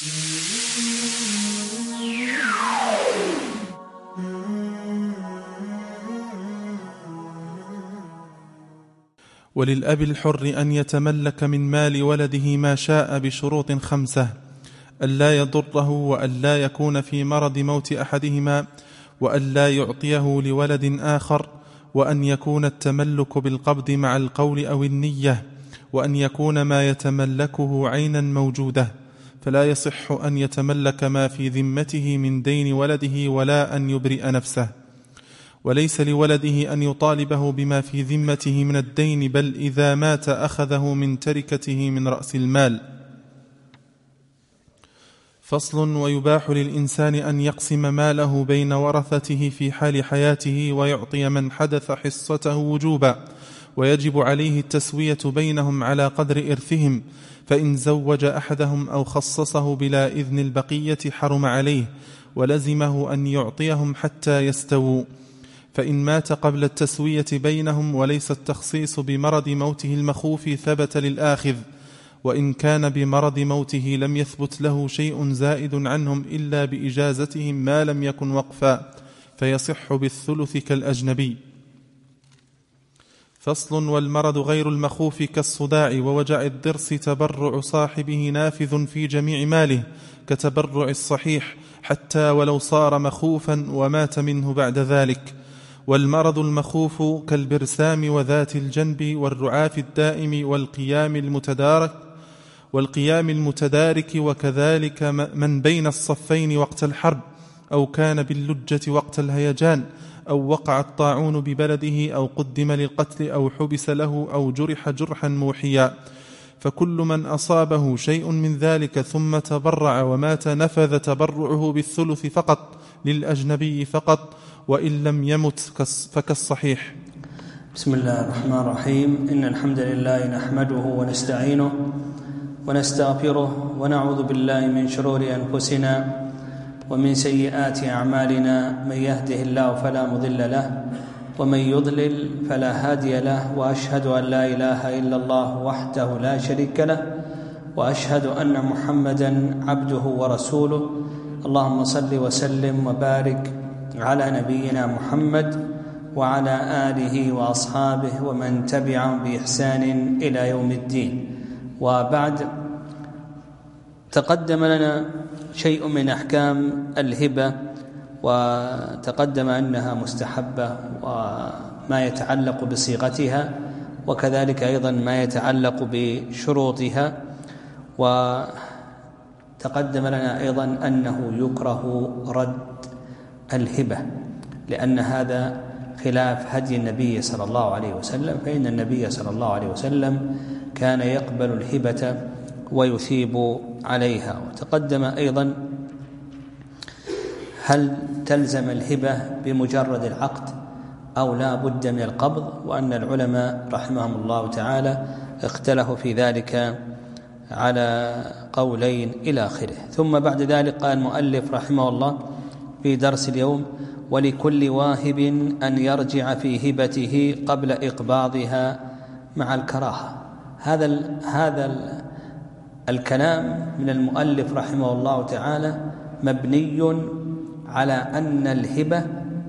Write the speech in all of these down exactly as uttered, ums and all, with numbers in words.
وللأب الحر أن يتملك من مال ولده ما شاء بشروط خمسة: ألا يضره، وألا يكون في مرض موت أحدهما، وألا يعطيه لولد آخر، وأن يكون التملك بالقبض مع القول أو النية، وأن يكون ما يتملكه عينا موجودة، فلا يصح أن يتملك ما في ذمته من دين ولده ولا أن يبرئ نفسه. وليس لولده أن يطالبه بما في ذمته من الدين، بل إذا مات أخذه من تركته من رأس المال. فصل: ويباح للإنسان أن يقسم ماله بين ورثته في حال حياته، ويعطي من حدث حصته وجوبا، ويجب عليه التسوية بينهم على قدر إرثهم، فإن زوج أحدهم أو خصصه بلا إذن البقية حرم عليه، ولزمه أن يعطيهم حتى يستووا. فإن مات قبل التسوية بينهم وليس التخصيص بمرض موته المخوف ثبت للآخذ، وإن كان بمرض موته لم يثبت له شيء زائد عنهم إلا بإجازتهم ما لم يكن وقفا، فيصح بالثلث كالأجنبي. فصل: والمرض غير المخوف كالصداع ووجع الضرس تبرع صاحبه نافذ في جميع ماله كتبرع الصحيح، حتى ولو صار مخوفا ومات منه بعد ذلك. والمرض المخوف كالبرسام وذات الجنب والرعاف الدائم والقيام المتدارك والقيام المتدارك وكذلك من بين الصفين وقت الحرب، أو كان باللجة وقت الهيجان، أو وقع الطاعون ببلده، أو قدم للقتل، أو حبس له، أو جرح جرحا موحيا. فكل من أصابه شيء من ذلك ثم تبرع ومات نفذ تبرعه بالثلث فقط للأجنبي فقط، وإن لم يمت فكالصحيح. بسم الله الرحمن الرحيم. إن الحمد لله نحمده ونستعينه ونستغفره، ونعوذ بالله من شرور أنفسنا ومن سيئات أعمالنا، من يهده الله فلا مضل له، ومن يضلل فلا هادي له، وأشهد أن لا إله إلا الله وحده لا شريك له، وأشهد أن محمدا عبده ورسوله. اللهم صل وسلم وبارك على نبينا محمد وعلى آله وأصحابه ومن تبعهم بإحسان إلى يوم الدين. وبعد، تقدم لنا شيء من أحكام الهبة، وتقدم أنها مستحبة وما يتعلق بصيغتها، وكذلك أيضا ما يتعلق بشروطها. وتقدم لنا أيضا أنه يكره رد الهبة، لأن هذا خلاف هدي النبي صلى الله عليه وسلم، فإن النبي صلى الله عليه وسلم كان يقبل الهبة ويثيب عليها. وتقدم أيضا هل تلزم الهبة بمجرد العقد أو لا بد من القبض، وأن العلماء رحمهم الله تعالى اختلفوا في ذلك على قولين إلى آخره. ثم بعد ذلك قال المؤلف رحمه الله في درس اليوم: ولكل واهب أن يرجع في هبته قبل إقباضها مع الكراهة. هذا ال هذا ال الكلام من المؤلف رحمه الله تعالى مبني على أن الهبة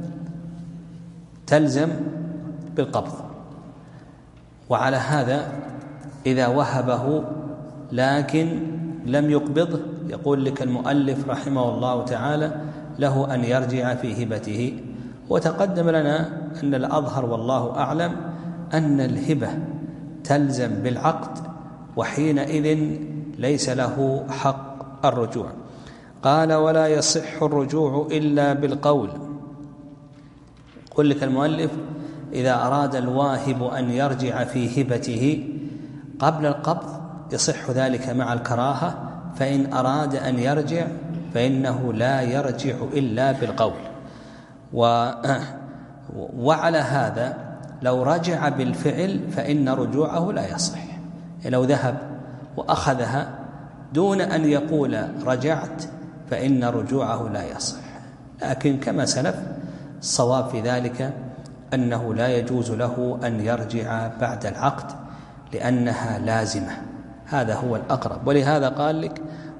تلزم بالقبض، وعلى هذا إذا وهبه لكن لم يقبضه يقول لك المؤلف رحمه الله تعالى له أن يرجع في هبته. وتقدم لنا أن الأظهر والله أعلم أن الهبة تلزم بالعقد، وحينئذ ليس له حق الرجوع. قال: ولا يصح الرجوع إلا بالقول. يقول لك المؤلف: إذا أراد الواهب أن يرجع في هبته قبل القبض يصح ذلك مع الكراهة، فإن أراد أن يرجع فإنه لا يرجع إلا بالقول. و... وعلى هذا لو رجع بالفعل فإن رجوعه لا يصح. لو ذهب وأخذها دون أن يقول رجعت فإن رجوعه لا يصح. لكن كما سلف الصواب في ذلك أنه لا يجوز له أن يرجع بعد العقد، لأنها لازمة. هذا هو الأقرب. ولهذا قال لك: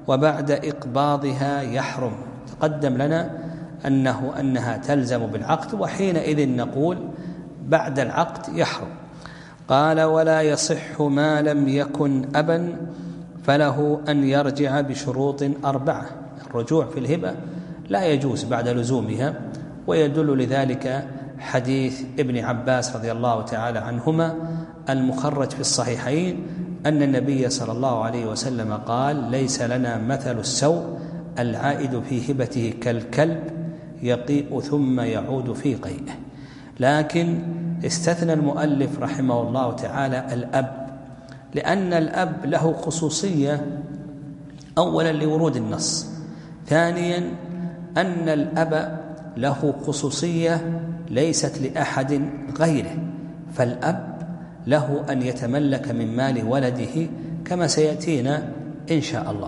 وبعد إقباضها يحرم. تقدم لنا أنه أنها تلزم بالعقد، وحينئذ نقول بعد العقد يحرم. قال: ولا يصح ما لم يكن أبا فله أن يرجع بشروط أربعة. الرجوع في الهبة لا يجوز بعد لزومها، ويدل لذلك حديث ابن عباس رضي الله تعالى عنهما المخرج في الصحيحين أن النبي صلى الله عليه وسلم قال: ليس لنا مثل السوء العائد في هبته كالكلب يقيء ثم يعود في قيئه. لكن استثنى المؤلف رحمه الله تعالى الأب، لأن الأب له خصوصية، أولا لورود النص، ثانيا أن الأب له خصوصية ليست لأحد غيره، فالأب له أن يتملك من مال ولده كما سيأتينا إن شاء الله.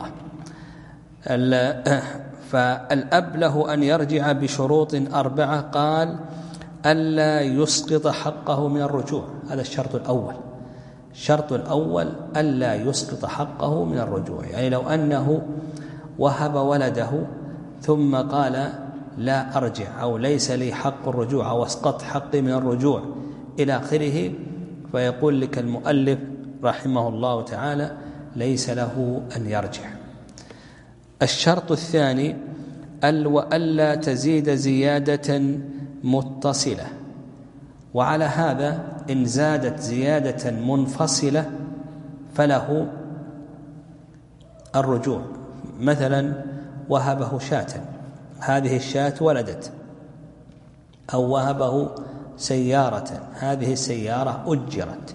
فالأب له أن يرجع بشروط أربعة. قال: ألا يسقط حقه من الرجوع، هذا الشرط الأول. الشرط الأول ألا يسقط حقه من الرجوع، يعني لو أنه وهب ولده ثم قال: لا أرجع، أو ليس لي حق الرجوع، أو اسقط حقي من الرجوع إلى آخره، فيقول لك المؤلف رحمه الله تعالى: ليس له أن يرجع. الشرط الثاني: وألا تزيد زيادة متصلة، وعلى هذا إن زادت زيادة منفصلة فله الرجوع. مثلا وهبه شاة، هذه الشاة ولدت، أو وهبه سيارة، هذه السيارة أجرت،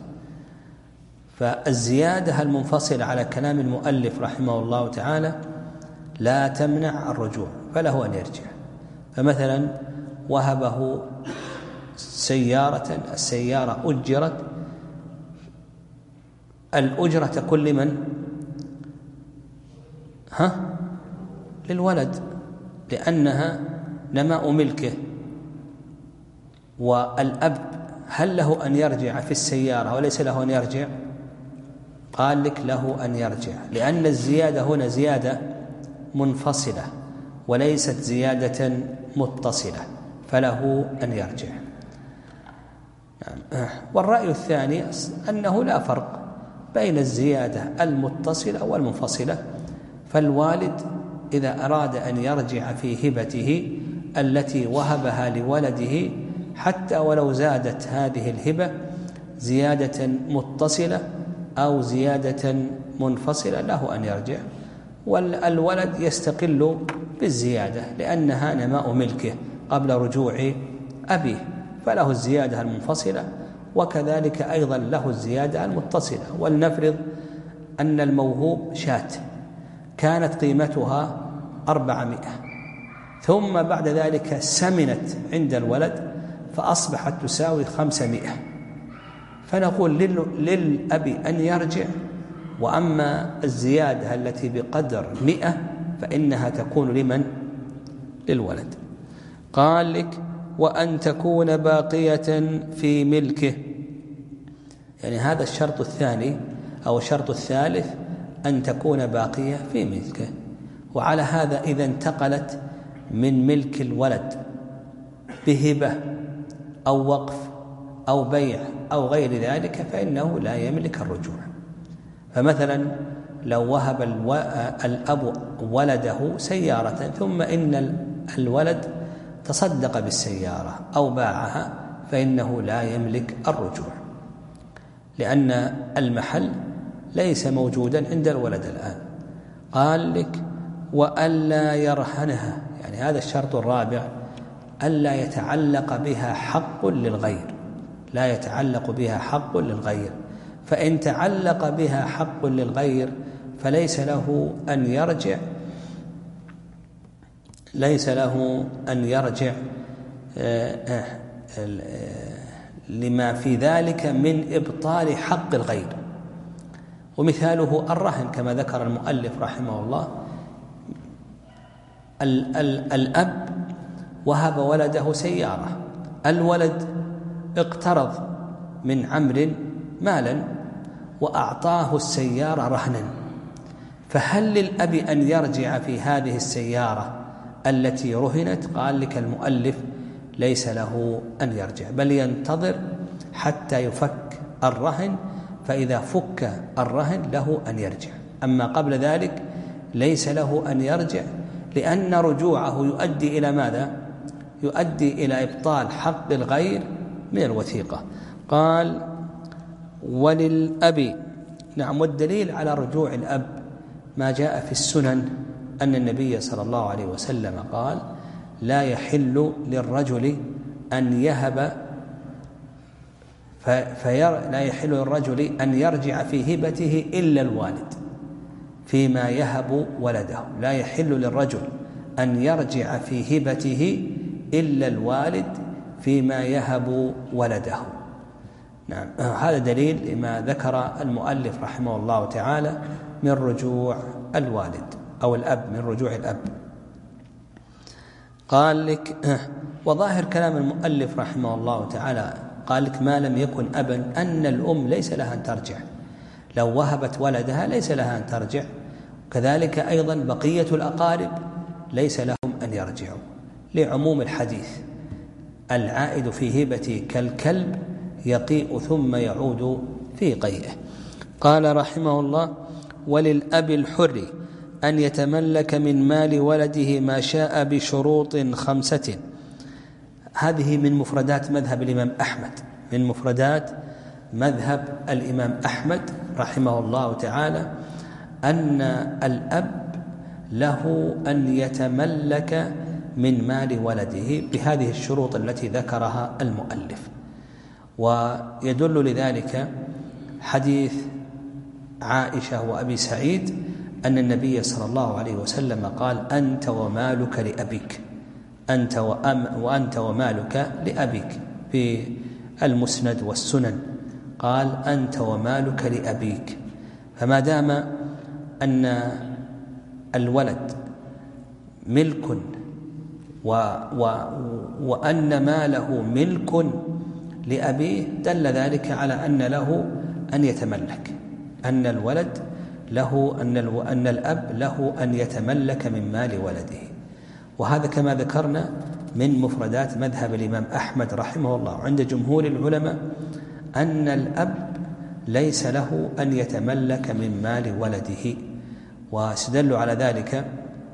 فالزيادة المنفصلة على كلام المؤلف رحمه الله تعالى لا تمنع الرجوع، فله أن يرجع. فمثلا وهبه سيارة، السيارة أجرت، الأجرة تكون لمن؟ ها؟ للولد، لأنها نماء ملكه. والأب هل له أن يرجع في السيارة وليس له أن يرجع؟ قال لك له أن يرجع، لأن الزيادة هنا زيادة منفصلة وليست زيادة متصلة، فله أن يرجع. والرأي الثاني أنه لا فرق بين الزيادة المتصلة والمنفصلة، فالوالد إذا أراد أن يرجع في هبته التي وهبها لولده حتى ولو زادت هذه الهبة زيادة متصلة أو زيادة منفصلة له أن يرجع، والولد يستقل بالزيادة لأنها نماء ملكه قبل رجوع أبيه، فله الزيادة المنفصلة وكذلك أيضا له الزيادة المتصلة. ولنفرض أن الموهوب شاة كانت قيمتها أربعمائة، ثم بعد ذلك سمنت عند الولد فأصبحت تساوي خمسمائة، فنقول للأب أن يرجع، وأما الزيادة التي بقدر مئة فإنها تكون لمن؟ للولد. قال لك: وأن تكون باقية في ملكه، يعني هذا الشرط الثاني أو الشرط الثالث أن تكون باقية في ملكه. وعلى هذا إذا انتقلت من ملك الولد بهبة أو وقف أو بيع أو غير ذلك فإنه لا يملك الرجوع. فمثلا لو وهب الأب ولده سيارة ثم إن الولد تصدق بالسيارة أو باعها فإنه لا يملك الرجوع، لأن المحل ليس موجودا عند الولد الآن. قال لك: وألا يرهنها، يعني هذا الشرط الرابع، ألا يتعلق بها حق للغير، لا يتعلق بها حق للغير، فإن تعلق بها حق للغير فليس له أن يرجع ليس له أن يرجع لما في ذلك من إبطال حق الغير. ومثاله الرهن كما ذكر المؤلف رحمه الله. ال ال الأب وهب ولده سيارة، الولد اقترض من عمرو مالا وأعطاه السيارة رهنا، فهل للأب أن يرجع في هذه السيارة التي رهنت؟ قال لك المؤلف ليس له أن يرجع، بل ينتظر حتى يفك الرهن، فإذا فك الرهن له أن يرجع. أما قبل ذلك ليس له أن يرجع، لأن رجوعه يؤدي إلى ماذا؟ يؤدي إلى إبطال حق الغير من الوثيقة. قال وللأب، نعم، والدليل على رجوع الأب ما جاء في السنن أن النبي صلى الله عليه وسلم قال لا يحل للرجل أن يهب فير لا يحل للرجل أن يرجع في هبته إلا الوالد فيما يهب ولده. لا يحل للرجل أن يرجع في هبته إلا الوالد فيما يهب ولده. نعم، هذا دليل لما ذكر المؤلف رحمه الله تعالى من رجوع الوالد أو الأب، من رجوع الأب. قال لك وظاهر كلام المؤلف رحمه الله تعالى، قال لك ما لم يكن أبا، أن الأم ليس لها أن ترجع، لو وهبت ولدها ليس لها أن ترجع. كذلك أيضا بقية الأقارب ليس لهم أن يرجعوا، لعموم الحديث العائد في هبته كالكلب يقيء ثم يعود في قيئه. قال رحمه الله وللأب الحر أن يتملك من مال ولده ما شاء بشروط خمسة. هذه من مفردات مذهب الإمام أحمد، من مفردات مذهب الإمام أحمد رحمه الله تعالى، أن الأب له أن يتملك من مال ولده بهذه الشروط التي ذكرها المؤلف. ويدل لذلك حديث عائشة وأبي سعيد أن النبي صلى الله عليه وسلم قال أنت ومالك لأبيك، أنت وأنت ومالك لأبيك، في المسند والسنن قال أنت ومالك لأبيك. فما دام أن الولد ملك و و وأن ماله ملك لأبيه دل ذلك على أن له أن يتملك، أن الولد له أن, أن الأب له أن يتملك من مال ولده. وهذا كما ذكرنا من مفردات مذهب الإمام أحمد رحمه الله. عند جمهور العلماء أن الأب ليس له أن يتملك من مال ولده، واستدلوا على ذلك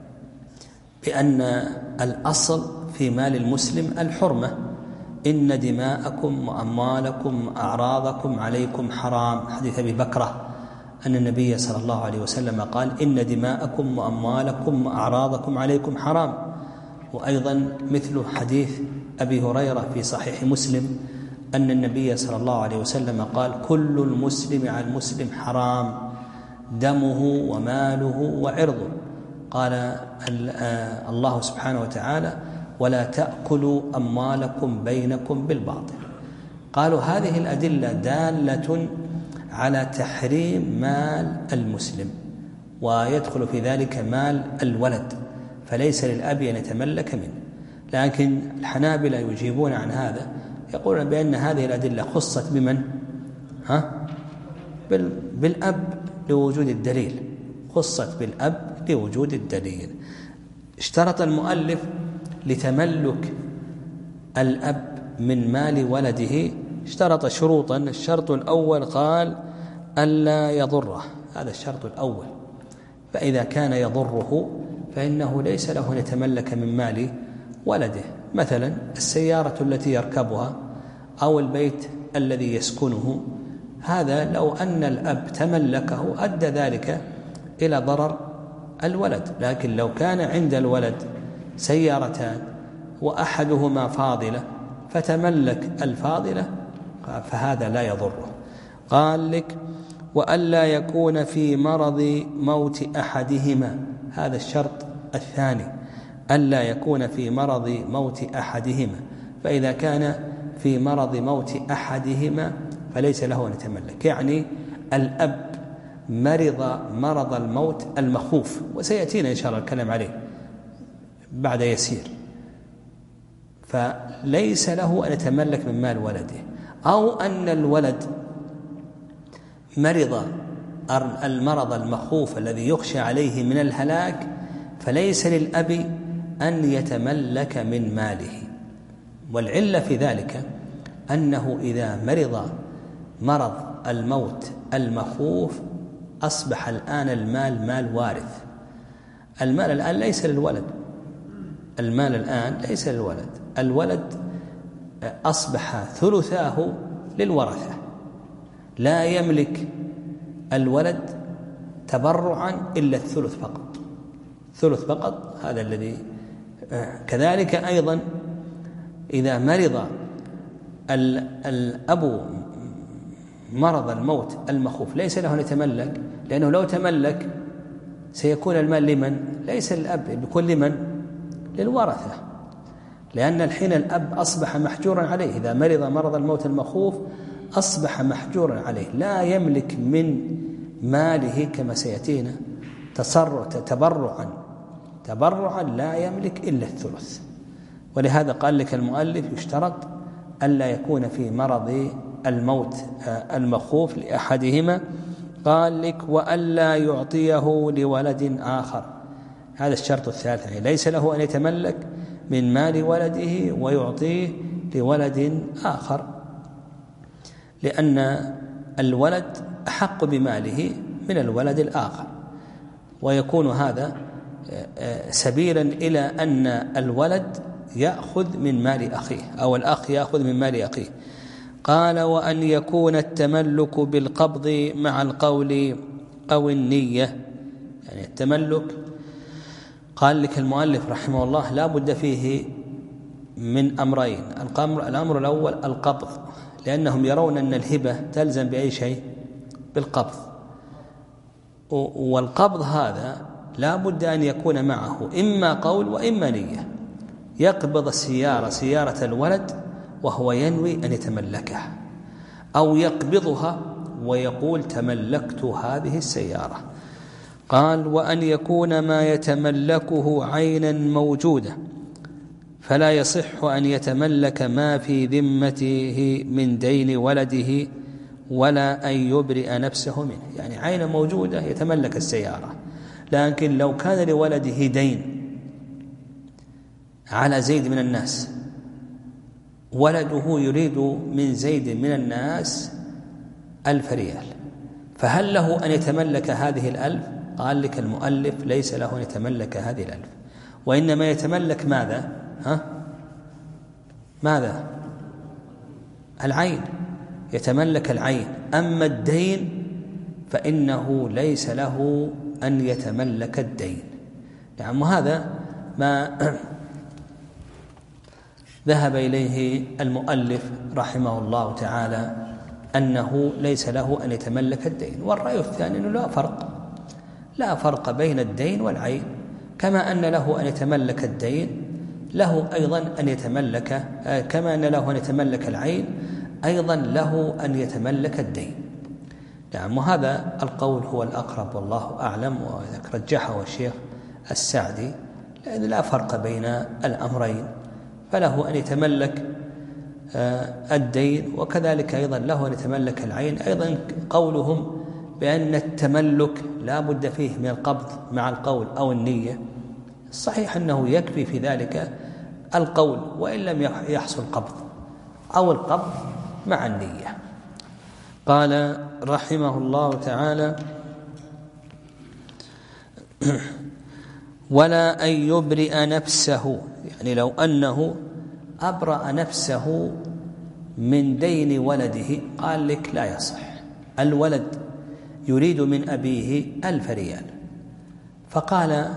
بأن الأصل في مال المسلم الحرمة، إن دماءكم وأموالكم وأعراضكم عليكم حرام، حديث أبي بكرة أن النبي صلى الله عليه وسلم قال إن دماءكم وأموالكم وأعراضكم عليكم حرام. وأيضا مثل حديث أبي هريرة في صحيح مسلم أن النبي صلى الله عليه وسلم قال كل المسلم على المسلم حرام دمه وماله وعرضه. قال الله سبحانه وتعالى ولا تأكلوا أموالكم بينكم بالباطل. قالوا هذه الأدلة دالة على تحريم مال المسلم، ويدخل في ذلك مال الولد، فليس للأب أن يتملك منه. لكن الحنابلة يجيبون عن هذا، يقولون بأن هذه الأدلة خصت بمن؟ ها؟ بالأب لوجود الدليل، خصت بالأب لوجود الدليل. اشترط المؤلف لتملك الأب من مال ولده، اشترط شروطا. الشرط الأول قال ألا يضره، هذا الشرط الأول، فإذا كان يضره فإنه ليس له أن يتملك من مال ولده. مثلا السيارة التي يركبها أو البيت الذي يسكنه، هذا لو أن الأب تملكه أدى ذلك إلى ضرر الولد. لكن لو كان عند الولد سيارتان وأحدهما فاضلة فتملك الفاضلة فهذا لا يضره. قال لك وألا يكون في مرض موت أحدهما، هذا الشرط الثاني، ألا يكون في مرض موت أحدهما، فإذا كان في مرض موت أحدهما فليس له أن يتملك. يعني الأب مرض مرض الموت المخوف، وسيأتينا إن شاء الله الكلام عليه بعد يسير، فليس له أن يتملك من مال ولده. أو أن الولد مرض المرض المخوف الذي يخشى عليه من الهلاك فليس للأب أن يتملك من ماله. والعلة في ذلك أنه إذا مرض مرض الموت المخوف أصبح الآن المال مال وارث. المال الآن ليس للولد، المال الآن ليس للولد، الولد أصبح ثلثاه للورثة، لا يملك الولد تبرعا إلا الثلث فقط، ثلث فقط هذا الذي. كذلك أيضا إذا مرض الأب مرض الموت المخوف ليس له أن يتملك، لأنه لو تملك سيكون المال لمن؟ ليس للأب، بيكون لمن؟ للورثة، لأن الحين الأب أصبح محجورا عليه. إذا مرض مرض الموت المخوف أصبح محجورا عليه، لا يملك من ماله كما سيأتينا تبرعا تبرعا لا يملك إلا الثلث. ولهذا قال لك المؤلف يشترط ألا يكون في مرض الموت المخوف لأحدهما، قال لك وألا يعطيه لولد آخر، هذا الشرط الثالث، يعني ليس له أن يتملك من مال ولده ويعطيه لولد آخر، لأن الولد أحق بماله من الولد الآخر، ويكون هذا سبيلا إلى أن الولد يأخذ من مال أخيه أو الأخ يأخذ من مال أخيه. قال وأن يكون التملك بالقبض مع القول أو النية، يعني التملك قال لك المؤلف رحمه الله لا بد فيه من أمرين. الأمر الأول القبض، لأنهم يرون أن الهبة تلزم بأي شيء؟ بالقبض، والقبض هذا لا بد أن يكون معه إما قول وإما نية. يقبض السيارة سيارة الولد وهو ينوي أن يتملكها، أو يقبضها ويقول تملكت هذه السيارة. قال وأن يكون ما يتملكه عينا موجودة، فلا يصح أن يتملك ما في ذمته من دين ولده ولا أن يبرئ نفسه منه، يعني عين موجودة يتملك السيارة، لكن لو كان لولده دين على زيد من الناس، ولده يريد من زيد من الناس ألف ريال، فهل له أن يتملك هذه الألف؟ قال لك المؤلف ليس له أن يتملك هذه الألف، وإنما يتملك ماذا؟ ها؟ ماذا؟ العين، يتملك العين. أما الدين فإنه ليس له أن يتملك الدين. نعم، وهذا ما ذهب إليه المؤلف رحمه الله تعالى، أنه ليس له أن يتملك الدين. والرأي الثاني أنه لا فرق لا فرق بين الدين والعين، كما أن له أن يتملك الدين له أيضا أن يتملك، كما أن له أن يتملك العين أيضا له أن يتملك الدين. نعم، وهذا القول هو الأقرب والله أعلم، ورجحه الشيخ السعدي، لأن لا فرق بين الأمرين، فله أن يتملك الدين وكذلك أيضا له أن يتملك العين. أيضا قولهم بأن التملك لا بد فيه من القبض مع القول أو النية، صحيح أنه يكفي في ذلك القول وإن لم يحصل قبض، أو القبض مع النية. قال رحمه الله تعالى ولا أن يبرئ نفسه، يعني لو أنه أبرأ نفسه من دين ولده، قال لك لا يصح. الولد يريد من أبيه ألف ريال، فقال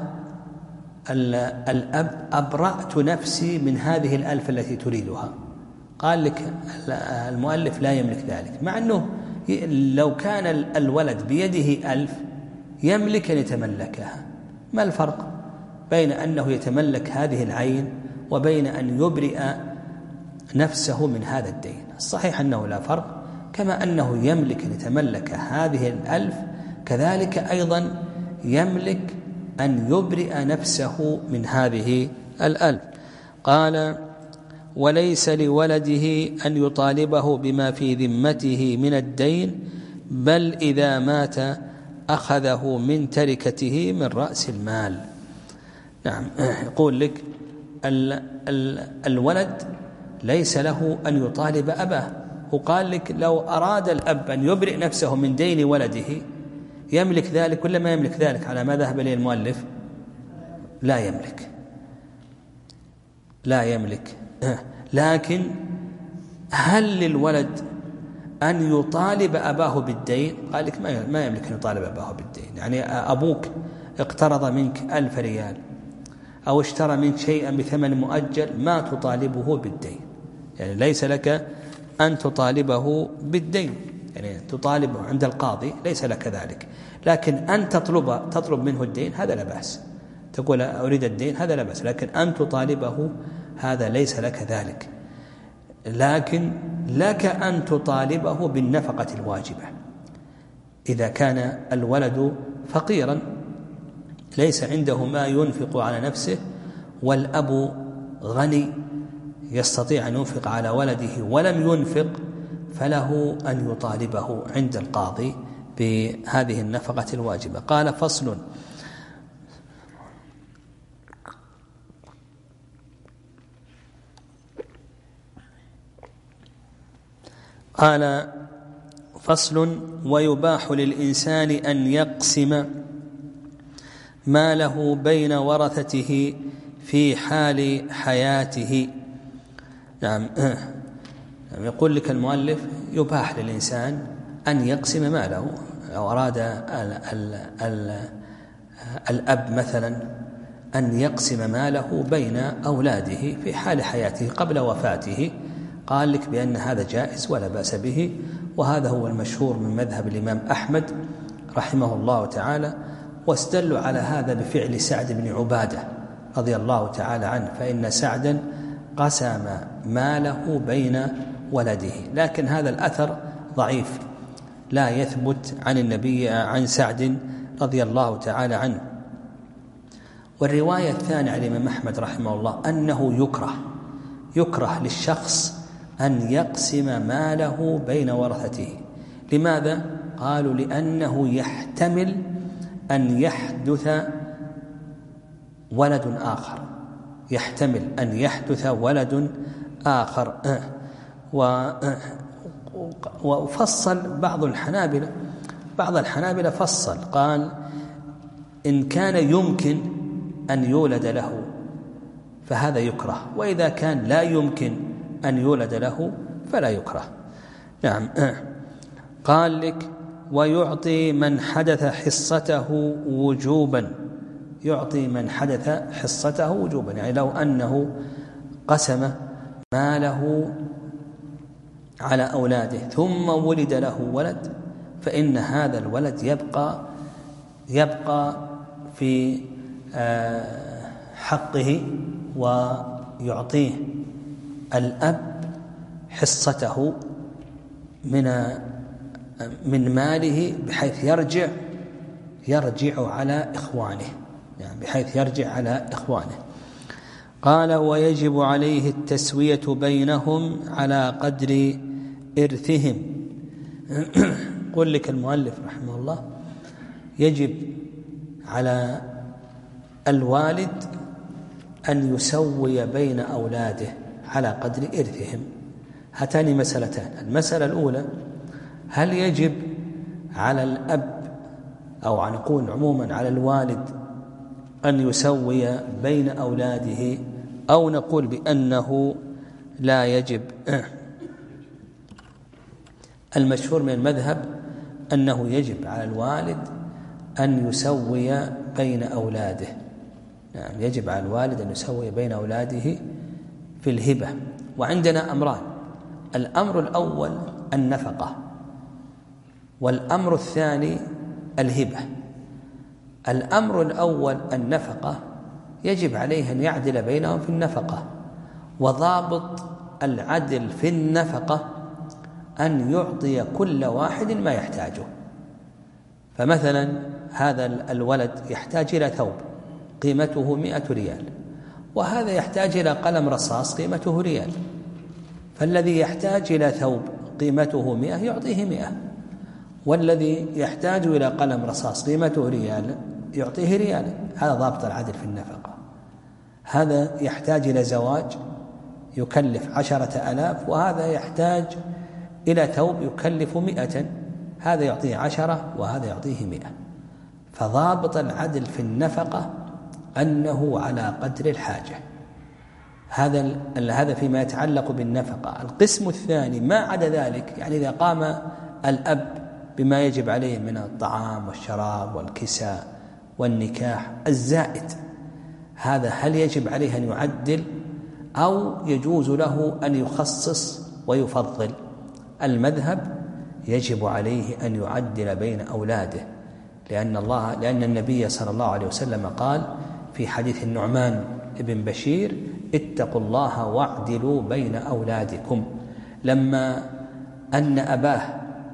الأب أبرأت نفسي من هذه الألف التي تريدها، قال لك المؤلف لا يملك ذلك، مع أنه لو كان الولد بيده ألف يملك أن يتملكها. ما الفرق بين أنه يتملك هذه العين وبين أن يبرئ نفسه من هذا الدين؟ الصحيح أنه لا فرق، كما أنه يملك أن يتملك هذه الألف كذلك أيضا يملك أن يبرئ نفسه من هذه الألف. قال وليس لولده أن يطالبه بما في ذمته من الدين، بل إذا مات أخذه من تركته من رأس المال. نعم. يقول لك ال ال الولد ليس له أن يطالب أباه، وقال لك لو أراد الأب أن يبرئ نفسه من دين ولده يملك ذلك ولا ما يملك ذلك؟ على ما ذهب إليه المؤلف لا يملك، لا يملك. لكن هل للولد أن يطالب أباه بالدين؟ قال لك ما يملك أن يطالب أباه بالدين. يعني أبوك اقترض منك ألف ريال أو اشترى منك شيئا بثمن مؤجل، ما تطالبه بالدين، يعني ليس لك أن تطالبه بالدين، يعني تطالبه عند القاضي ليس لك ذلك. لكن أن تطلب تطلب منه الدين هذا لا بأس، تقول أريد الدين هذا لا بأس، لكن أن تطالبه هذا ليس لك ذلك. لكن لك أن تطالبه بالنفقة الواجبة إذا كان الولد فقيرا ليس عنده ما ينفق على نفسه، والأب غني يستطيع أن ينفق على ولده ولم ينفق، فله أن يطالبه عند القاضي بهذه النفقة الواجبة. قال: فصل. قال: فصل. ويباح للإنسان أن يقسم ماله بين ورثته في حال حياته. نعم. يقول لك المؤلف يباح للإنسان أن يقسم ماله. لو أراد ال ال ال الأب مثلا أن يقسم ماله بين أولاده في حال حياته قبل وفاته، قال لك بأن هذا جائز ولا بأس به، وهذا هو المشهور من مذهب الإمام أحمد رحمه الله تعالى. واستدلوا على هذا بفعل سعد بن عبادة رضي الله تعالى عنه، فإن سعدا قسم ماله بين ولده، لكن هذا الأثر ضعيف لا يثبت عن النبي عن سعد رضي الله تعالى عنه. والرواية الثانية عن الإمام أحمد رحمه الله أنه يكره يكره للشخص أن يقسم ماله بين ورثته. لماذا؟ قالوا لأنه يحتمل أن يحدث ولد آخر يحتمل أن يحدث ولد آخر. وفصل بعض الحنابلة بعض الحنابلة فصل قال: إن كان يمكن أن يولد له فهذا يكره، وإذا كان لا يمكن أن يولد له فلا يكره. نعم. قال لك: ويعطي من حدث حصته وجوبا يعطي من حدث حصته وجوبا يعني لو أنه قسم ماله على أولاده ثم ولد له ولد، فإن هذا الولد يبقى يبقى في حقه، ويعطيه الأب حصته من من ماله بحيث يرجع يرجع على إخوانه، يعني بحيث يرجع على إخوانه. قال: ويجب عليه التسوية بينهم على قدر إرثهم. قل لك المؤلف رحمه الله يجب على الوالد أن يسوي بين أولاده على قدر إرثهم. هاتان مسألتان: المسألة الأولى هل يجب على الأب أو نقول عموما على الوالد أن يسوي بين أولاده، أو نقول بأنه لا يجب؟ المشهور من المذهب أنه يجب على الوالد أن يسوي بين أولاده. يعني يجب على الوالد أن يسوي بين أولاده في الهبة. وعندنا أمران: الأمر الأول النفقة، والأمر الثاني الهبة. الأمر الأول النفقة يجب عليه أن يعدل بينهم في النفقة، وضابط العدل في النفقة أن يعطي كل واحد ما يحتاجه. فمثلا هذا الولد يحتاج إلى ثوب قيمته مئة ريال، وهذا يحتاج إلى قلم رصاص قيمته ريال، فالذي يحتاج إلى ثوب قيمته مئة يعطيه مئة، والذي يحتاج إلى قلم رصاص قيمته ريال يعطيه ريال، هذا ضابط العدل في النفقة. هذا يحتاج إلى زواج يكلف عشرة ألاف، وهذا يحتاج إلى ثوب يكلف مئة، هذا يعطيه عشرة وهذا يعطيه مئة. فضابط العدل في النفقة أنه على قدر الحاجة. هذا هذا فيما يتعلق بالنفقة. القسم الثاني ما عدا ذلك، يعني إذا قام الأب بما يجب عليه من الطعام والشراب والكساء والنكاح الزائد، هذا هل يجب عليه أن يعدل أو يجوز له أن يخصص ويفضل؟ المذهب يجب عليه أن يعدل بين أولاده، لأن الله لأن النبي صلى الله عليه وسلم قال في حديث النعمان بن بشير: اتقوا الله واعدلوا بين أولادكم. لما أن أباه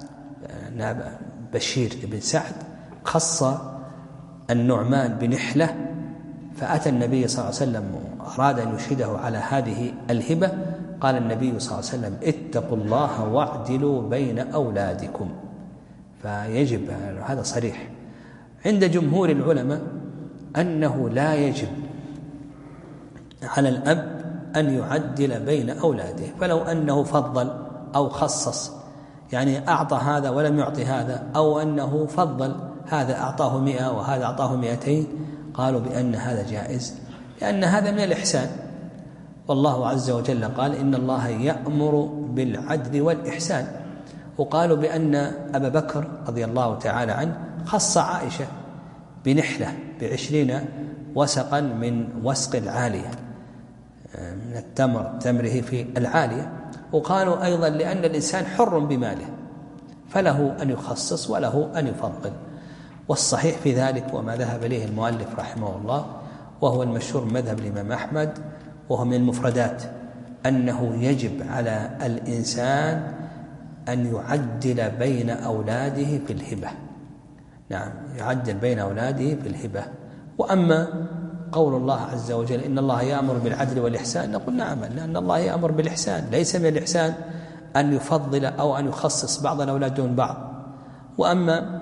بشير بن سعد خص النعمان بنحلة، فأتى النبي صلى الله عليه وسلم أراد أن يشهده على هذه الهبة، قال النبي صلى الله عليه وسلم: اتقوا الله واعدلوا بين أولادكم. فيجب، هذا صريح عند جمهور العلماء أنه لا يجب على الأب أن يعدل بين أولاده، فلو أنه فضل أو خصص، يعني أعطى هذا ولم يعطي هذا، أو أنه فضل هذا أعطاه مئة وهذا أعطاه مئتين، قالوا بأن هذا جائز، لأن هذا من الإحسان، والله عز وجل قال: إن الله يأمر بالعدل والإحسان. وقالوا بأن أبا بكر رضي الله تعالى عنه خص عائشة بنحلة بعشرين وسقا من وسق العالية، من التمر تمره في العالية. وقالوا أيضا لأن الإنسان حر بماله، فله أن يخصص وله أن يفضل. والصحيح في ذلك وما ذهب إليه المؤلف رحمه الله، وهو المشهور مذهب الإمام أحمد، وهو من المفردات، أنه يجب على الإنسان أن يعدل بين أولاده في الهبة. نعم، يعدل بين أولاده في الهبة. وأما قول الله عز وجل: إن الله يأمر بالعدل والإحسان، نقول نعم، لأن الله يأمر بالإحسان، ليس من الإحسان أن يفضل أو أن يخصص بعض الأولاد دون بعض. وأما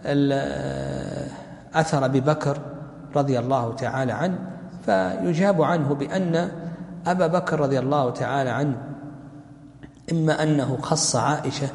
أثر أبي بكر رضي الله تعالى عنه، فيجاب عنه بأن أبا بكر رضي الله تعالى عنه إما أنه خص عائشة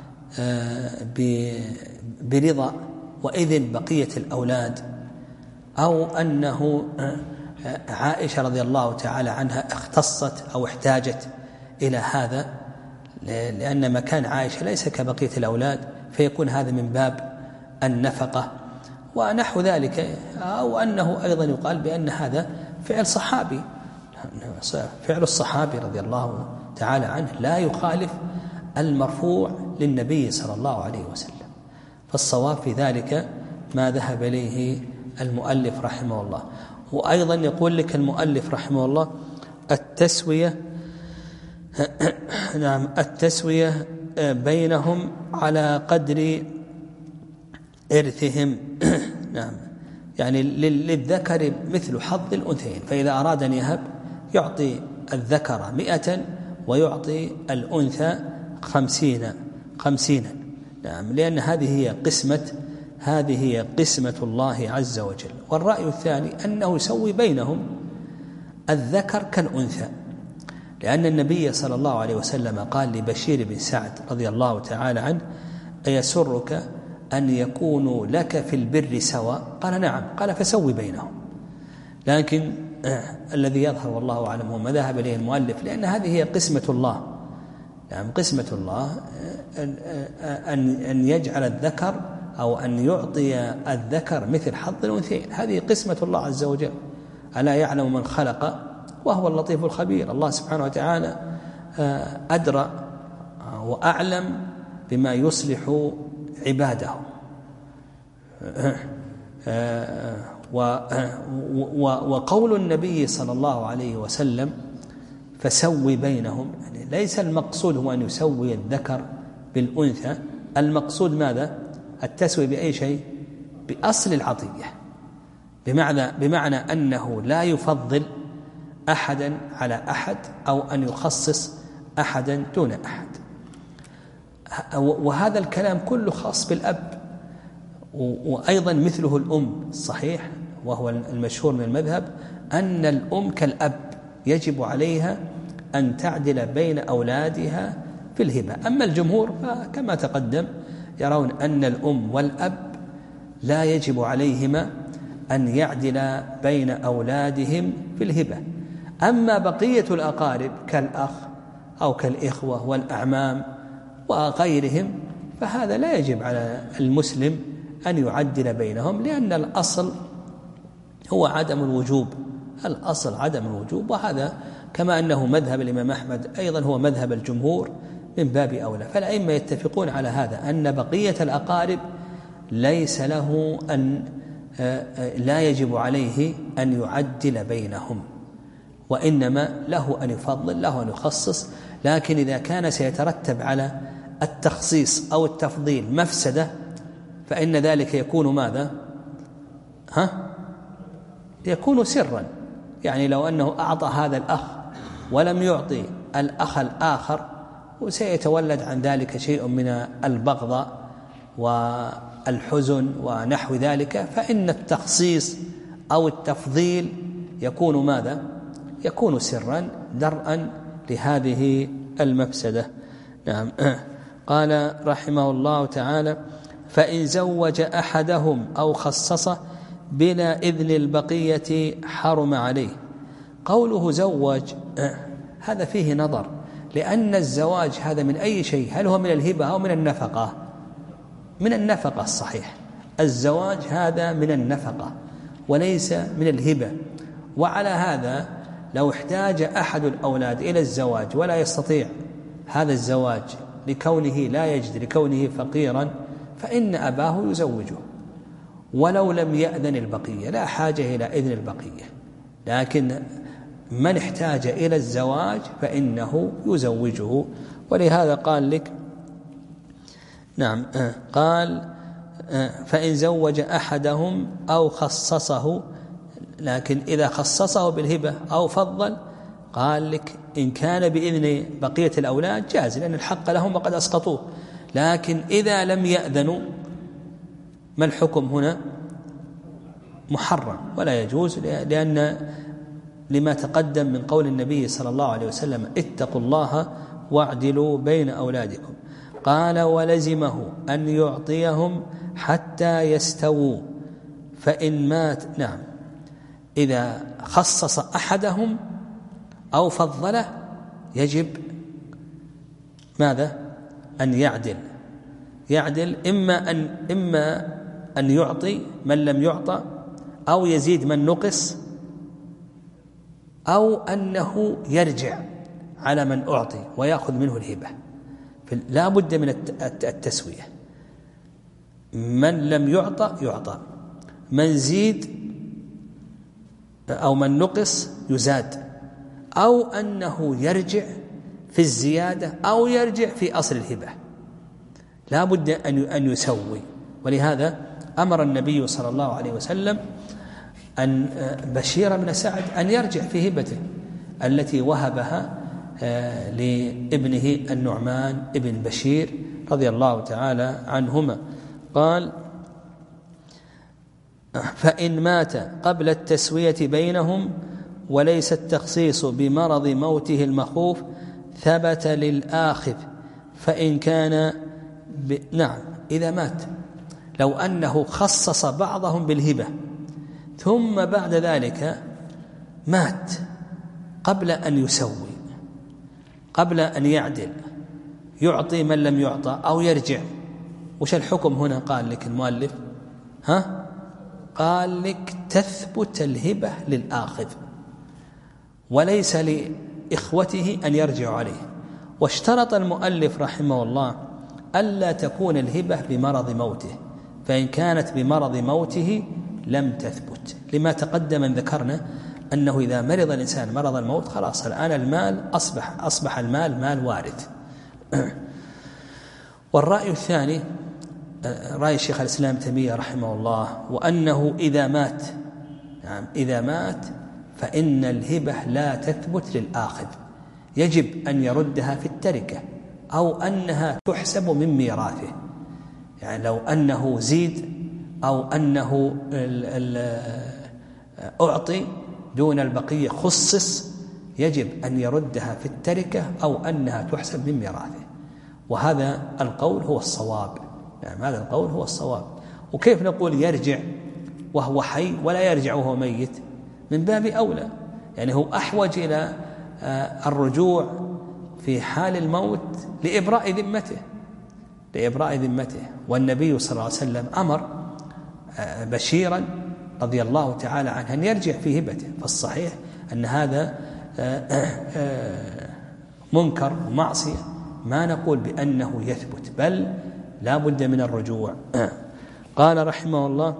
برضا وإذن بقية الأولاد، أو أنه عائشة رضي الله تعالى عنها اختصت أو احتاجت إلى هذا، لأن مكان عائشة ليس كبقية الأولاد، فيكون هذا من باب النفقة ونحو ذلك. أو أنه أيضا يقال بأن هذا فعل صحابي، فعل الصحابي رضي الله تعالى عنه لا يخالف المرفوع للنبي صلى الله عليه وسلم. فالصواب في ذلك ما ذهب إليه المؤلف رحمه الله. وأيضا يقول لك المؤلف رحمه الله: التسوية نعم التسوية بينهم على قدر إرثهم نعم، يعني للذكر مثل حظ الأنثيين، فإذا أراد أن يهب يعطي الذكر مئة ويعطي الأنثى خمسين خمسين نعم، لأن هذه هي قسمة هذه هي قسمة الله عز وجل. والرأي الثاني أنه يسوي بينهم الذكر كالأنثى، لأن النبي صلى الله عليه وسلم قال لبشير بن سعد رضي الله تعالى عنه: أيسرك أن يكونوا لك في البر سواء؟ قال: نعم. قال: فسوي بينهم. لكن آه الذي يظهر والله أعلم هو ما ذهب إليه المؤلف، لأن هذه هي قسمة الله، يعني قسمة الله أن أن يجعل الذكر أو أن يعطي الذكر مثل حظ الأنثيين، هذه قسمة الله عز وجل. ألا يعلم من خلق وهو اللطيف الخبير. الله سبحانه وتعالى أدرى وأعلم بما يصلح عباده. وقول النبي صلى الله عليه وسلم: فسوي بينهم، يعني ليس المقصود هو أن يسوي الذكر بالأنثى، المقصود ماذا؟ التسوي بأي شيء؟ بأصل العطية، بمعنى, بمعنى أنه لا يفضل أحدا على أحد، أو أن يخصص أحدا دون أحد. وهذا الكلام كله خاص بالأب، وأيضا مثله الأم الصحيح، وهو المشهور من المذهب أن الأم كالأب يجب عليها أن تعدل بين أولادها في الهبة. أما الجمهور فكما تقدم يرون أن الأم والأب لا يجب عليهما أن يعدل بين أولادهم في الهبة. أما بقية الأقارب كالأخ أو كالإخوة والأعمام وغيرهم فهذا لا يجب على المسلم أن يعدل بينهم، لأن الأصل هو عدم الوجوب، الأصل عدم الوجوب، وهذا كما أنه مذهب الإمام أحمد أيضا هو مذهب الجمهور من باب أولى. فالأئمة يتفقون على هذا، أن بقية الأقارب ليس له أن لا يجب عليه أن يعدل بينهم، وإنما له أن يفضل، له أن يخصص. لكن إذا كان سيترتب على التخصيص أو التفضيل مفسدة فإن ذلك يكون ماذا؟ ها؟ يكون سرا. يعني لو أنه أعطى هذا الأخ ولم يعطي الأخ الآخر وسيتولد عن ذلك شيء من البغض والحزن ونحو ذلك، فإن التخصيص أو التفضيل يكون ماذا؟ يكون سرا درءا لهذه المفسدة. نعم. قال رحمه الله تعالى: فإن زوج أحدهم أو خصصه بلا إذن البقية حرم عليه. قوله زوج هذا فيه نظر، لأن الزواج هذا من أي شيء؟ هل هو من الهبة أو من النفقة؟ من النفقة الصحيح، الزواج هذا من النفقة وليس من الهبة. وعلى هذا لو احتاج أحد الأولاد إلى الزواج ولا يستطيع هذا الزواج لكونه لا يجد، لكونه فقيرا، فإن أباه يزوجه ولو لم يأذن البقية، لا حاجة إلى إذن البقية. لكن من احتاج إلى الزواج فإنه يزوجه. ولهذا قال لك نعم قال فإن زوج أحدهم أو خصصه، لكن إذا خصصه بالهبة أو فضل قال لك إن كان بإذن بقية الأولاد جاز، لأن الحق لهم وقد أسقطوه. لكن إذا لم يأذنوا ما الحكم هنا؟ محرم ولا يجوز، لأن لما تقدم من قول النبي صلى الله عليه وسلم: اتقوا الله واعدلوا بين أولادكم. قال: ولزمه أن يعطيهم حتى يستووا فإن مات. نعم، إذا خصص أحدهم أو فضله يجب ماذا؟ أن يعدل يعدل إما أن إما أن يعطي من لم يعطى، أو يزيد من نقص، أو أنه يرجع على من أعطي ويأخذ منه الهبة. لا بد من التسوية، من لم يعطى يعطى، من زيد أو من نقص يزاد، أو أنه يرجع في الزيادة أو يرجع في أصل الهبة. لا بد أن يسوي. ولهذا أمر النبي صلى الله عليه وسلم أن بشير بن سعد أن يرجع في هبته التي وهبها لابنه النعمان ابن بشير رضي الله تعالى عنهما. قال: فإن مات قبل التسوية بينهم وليس التخصيص بمرض موته المخوف ثبت للآخذ. فإن كان ب... نعم إذا مات، لو أنه خصص بعضهم بالهبة ثم بعد ذلك مات قبل أن يسوي، قبل أن يعدل، يعطي من لم يعطى أو يرجع، وش الحكم هنا؟ قال لك المؤلف ها قال لك تثبت الهبة للآخذ وليس لإخوته أن يرجعوا عليه. واشترط المؤلف رحمه الله ألا تكون الهبة بمرض موته، فإن كانت بمرض موته لم تثبت، لما تقدم أن ذكرنا أنه إذا مرض الإنسان مرض الموت خلاص الآن المال أصبح أصبح المال مال وارث. والرأي الثاني رأي الشيخ الإسلام تيمية رحمه الله، وأنه إذا مات يعني إذا مات فإن الهبة لا تثبت للآخذ، يجب أن يردها في التركة أو أنها تحسب من ميراثه. يعني لو أنه زيد أو أنه أعطي دون البقية خصص يجب أن يردها في التركة أو أنها تحسب من ميراثه. وهذا القول هو الصواب. يعني هذا القول هو الصواب. وكيف نقول يرجع وهو حي ولا يرجع وهو ميت؟ من باب أولى، يعني هو أحوج إلى الرجوع في حال الموت لإبراء ذمته لإبراء ذمته والنبي صلى الله عليه وسلم أمر بشيرا رضي الله تعالى عنه أن يرجع في هبته. فالصحيح أن هذا منكر ومعصية، ما نقول بأنه يثبت، بل لا بد من الرجوع. قال رحمه الله: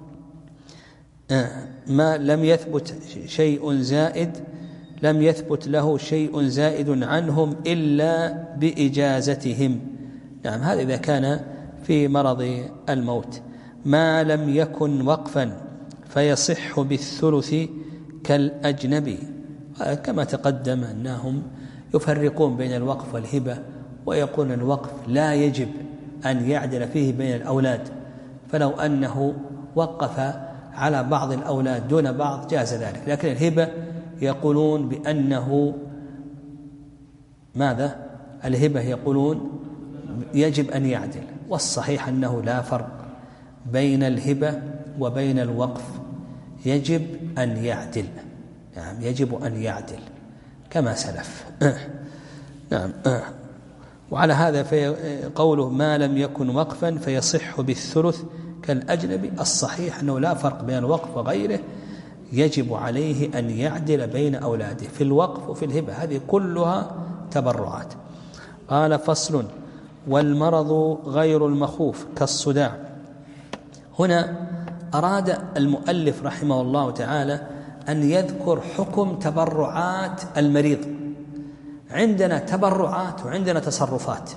ما لم يثبت شيء زائد لم يثبت له شيء زائد عنهم إلا بإجازتهم. نعم، هذا إذا كان في مرض الموت. ما لم يكن وقفا فيصح بالثلث كالأجنبي، كما تقدم أنهم يفرقون بين الوقف والهبة، ويقول الوقف لا يجب أن يعدل فيه بين الأولاد، فلو أنه وقف على بعض الأولاد دون بعض جاز ذلك. لكن الهبة يقولون بأنه ماذا؟ الهبة يقولون يجب أن يعدل، والصحيح أنه لا فرق بين الهبة وبين الوقف، يجب أن يعدل. نعم، يجب أن يعدل كما سلف. نعم. وعلى هذا في قوله ما لم يكن وقفا فيصح بالثلث كالأجنبي، الصحيح أنه لا فرق بين الوقف وغيره، يجب عليه أن يعدل بين أولاده في الوقف وفي الهبة، هذه كلها تبرعات. قال: فصل: والمرض غير المخوف كالصداع. هنا أراد المؤلف رحمه الله تعالى أن يذكر حكم تبرعات المريض. عندنا تبرعات وعندنا تصرفات.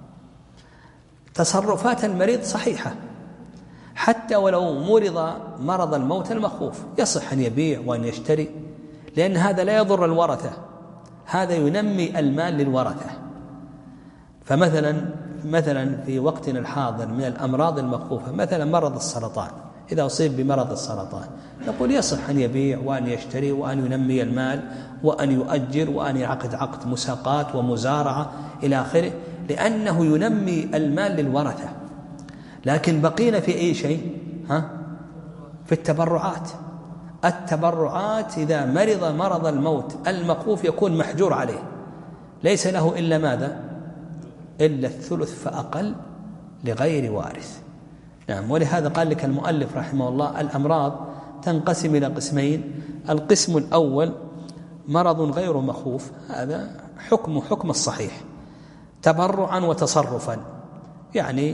تصرفات المريض صحيحة، حتى ولو مرض مرض الموت المخوف يصح أن يبيع وأن يشتري، لأن هذا لا يضر الورثة، هذا ينمي المال للورثة. فمثلا مثلا في وقتنا الحاضر من الأمراض المخوفة مثلا مرض السرطان، إذا أصيب بمرض السرطان نقول يصح أن يبيع وأن يشتري وأن ينمي المال وأن يؤجر وأن يعقد عقد مساقات ومزارعة إلى آخره، لأنه ينمي المال للورثة. لكن بقينا في أي شيء؟ ها؟ في التبرعات. التبرعات إذا مرض مرض الموت المخوف يكون محجور عليه، ليس له إلا ماذا؟ إلا الثلث فأقل لغير وارث. نعم، ولهذا قال لك المؤلف رحمه الله: الأمراض تنقسم إلى قسمين. القسم الأول مرض غير مخوف، هذا حكم حكم الصحيح تبرعا وتصرفا، يعني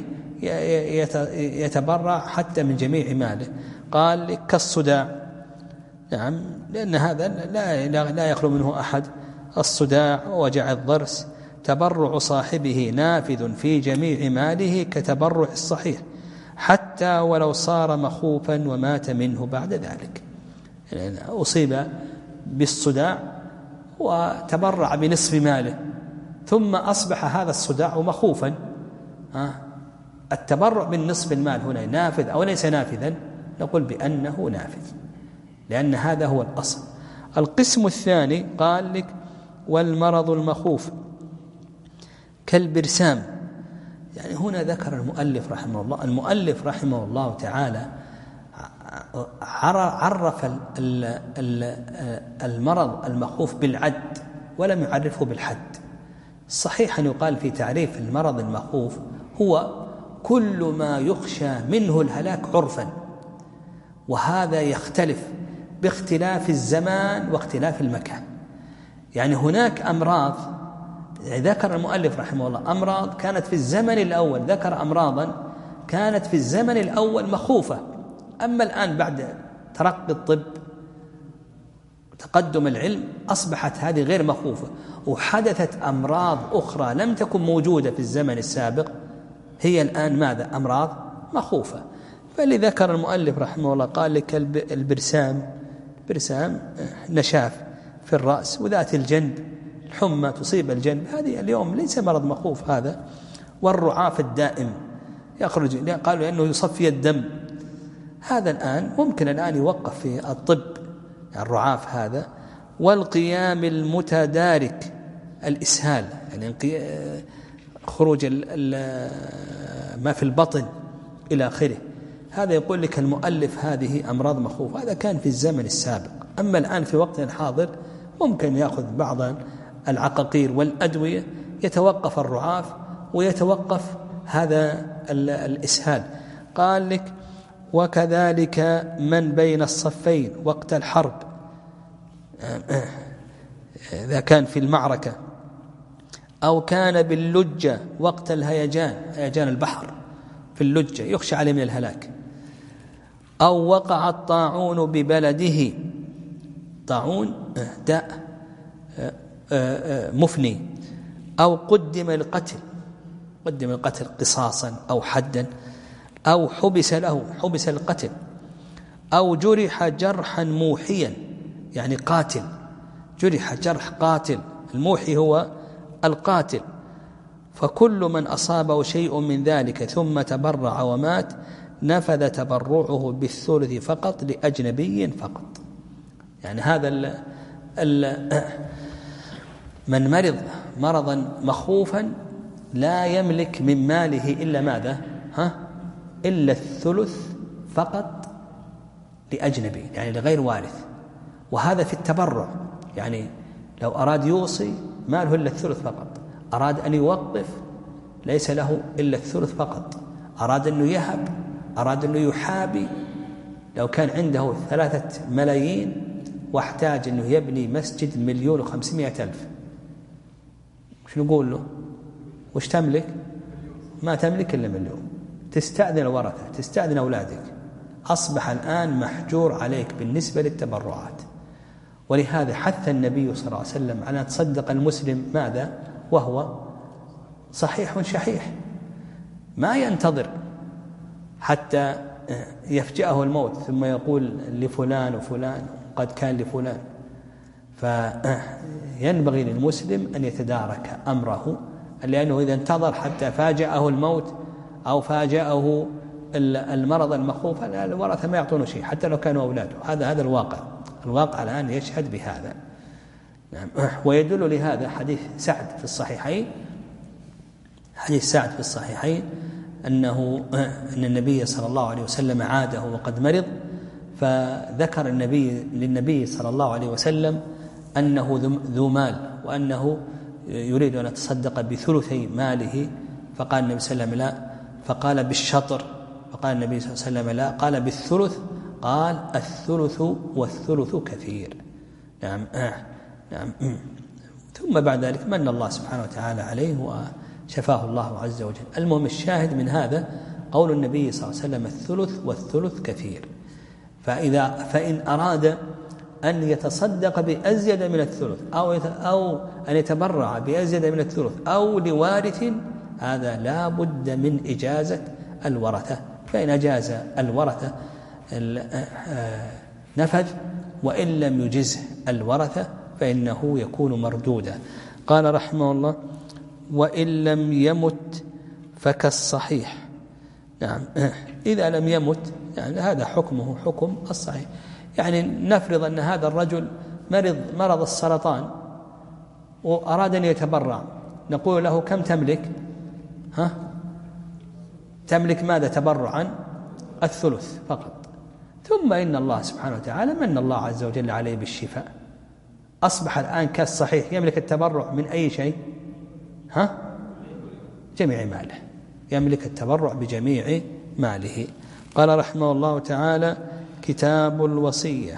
يتبرع حتى من جميع ماله. قال كالصداع، نعم، لأن هذا لا لا يخلو منه أحد. الصداع ووجع الضرس تبرع صاحبه نافذ في جميع ماله كتبرع الصحيح، حتى ولو صار مخوفا ومات منه بعد ذلك. يعني أصيب بالصداع وتبرع بنصف ماله ثم أصبح هذا الصداع مخوفا، التبرع بالنصف المال هنا نافذ أو ليس نافذا؟ نقول بأنه نافذ، لأن هذا هو الأصل. القسم الثاني قال لك: والمرض المخوف كالبرسام. يعني هنا ذكر المؤلف رحمه الله المؤلف رحمه الله تعالى عرف المرض المخوف بالعد ولم يعرفه بالحد. صحيح أن يقال في تعريف المرض المخوف هو كل ما يخشى منه الهلاك عرفا، وهذا يختلف باختلاف الزمان واختلاف المكان. يعني هناك أمراض ذكر المؤلف رحمه الله أمراض كانت في الزمن الأول، ذكر أمراضا كانت في الزمن الأول مخوفة، أما الآن بعد ترقي الطب تقدم العلم أصبحت هذه غير مخوفة، وحدثت أمراض أخرى لم تكن موجودة في الزمن السابق هي الآن ماذا؟ أمراض مخوفة. فلذا ذكر المؤلف رحمه الله قال لك البرسام، برسام نشاف في الرأس وذات الجنب حمى تصيب الجنب، هذه اليوم ليس مرض مخوف هذا. والرعاف الدائم يخرج، قالوا لأنه يصفي الدم، هذا الآن ممكن الآن يوقف في الطب الرعاف هذا. والقيام المتدارك الإسهال، يعني خروج ما في البطن إلى آخره، هذا يقول لك المؤلف هذه أمراض مخوفة. هذا كان في الزمن السابق. أما الآن في وقتنا الحاضر ممكن يأخذ بعض العقاقير والأدوية يتوقف الرعاف ويتوقف هذا الإسهال. قال لك وكذلك من بين الصفين وقت الحرب، إذا كان في المعركة، أو كان باللجة وقت الهيجان، هيجان البحر في اللجة يخشى عليه من الهلاك، أو وقع الطاعون ببلده، طاعون داء مفني، أو قدم القتل، قدم القتل قصاصا أو حدا، أو حبس له، حبس القتل، أو جرح جرحا موحيا، يعني قاتل، جرح جرح قاتل، الموحي هو القاتل. فكل من أصابه شيء من ذلك ثم تبرع ومات نفذ تبرعه بالثلث فقط لأجنبي فقط. يعني هذا ال ال من مرض مرضا مخوفا لا يملك من ماله إلا ماذا؟ ها؟ إلا الثلث فقط لأجنبي، يعني لغير وارث. وهذا في التبرع، يعني لو أراد يوصي ماله إلا الثلث فقط، أراد أن يوقف ليس له إلا الثلث فقط، أراد أنه يهب، أراد أنه يحابي، لو كان عنده ثلاثة ملايين واحتاج أنه يبني مسجد مليون وخمسمائة ألف، وش نقول له؟ وش تملك؟ ما تملك إلا مليون. تستأذن الورثة، تستأذن أولادك، أصبح الآن محجور عليك بالنسبة للتبرعات. ولهذا حث النبي صلى الله عليه وسلم على أن تصدق المسلم ماذا؟ وهو صحيح شحيح، ما ينتظر حتى يفجأه الموت ثم يقول لفلان وفلان قد كان لفلان. فينبغي للمسلم أن يتدارك أمره، لأنه إذا انتظر حتى فاجأه الموت أو فاجأه المرض المخوف الورثة ما يعطونه شيء حتى لو كانوا أولاده. هذا هذا الواقع، الواقع الآن يشهد بهذا. ويدل لهذا حديث سعد في الصحيحين، حديث سعد في الصحيحين أنه أن النبي صلى الله عليه وسلم عاده وقد مرض، فذكر النبي للنبي صلى الله عليه وسلم أنه ذو مال وأنه يريد أن يتصدق بثلثي ماله، فقال النبي صلى الله عليه وسلم لا، فقال بالشطر، فقال النبي صلى الله عليه وسلم لا، قال بالثلث، قال الثلث والثلث كثير. نعم نعم. ثم بعد ذلك من الله سبحانه وتعالى عليه وشفاه الله عز وجل. المهم الشاهد من هذا قول النبي صلى الله عليه وسلم الثلث والثلث كثير. فإذا فإن أراد أن يتصدق بأزيد من الثلث أو أو أن يتبرع بأزيد من الثلث أو لوارث، هذا لا بد من إجازة الورثة، فإن أجاز الورثة نفذ، وإن لم يجزه الورثة فإنه يكون مردودا. قال رحمه الله وإن لم يمت فكالصحيح. نعم، إذا لم يمت يعني هذا حكمه حكم الصحيح. يعني نفرض أن هذا الرجل مرض مرض السرطان وأراد أن يتبرع، نقول له كم تملك؟ ها؟ تملك ماذا تبرعا؟ الثلث فقط. ثم إن الله سبحانه وتعالى من الله عز وجل عليه بالشفاء، أصبح الآن كالصحيح يملك التبرع من أي شيء؟ ها؟ جميع ماله، يملك التبرع بجميع ماله. قال رحمه الله تعالى كتاب الوصية.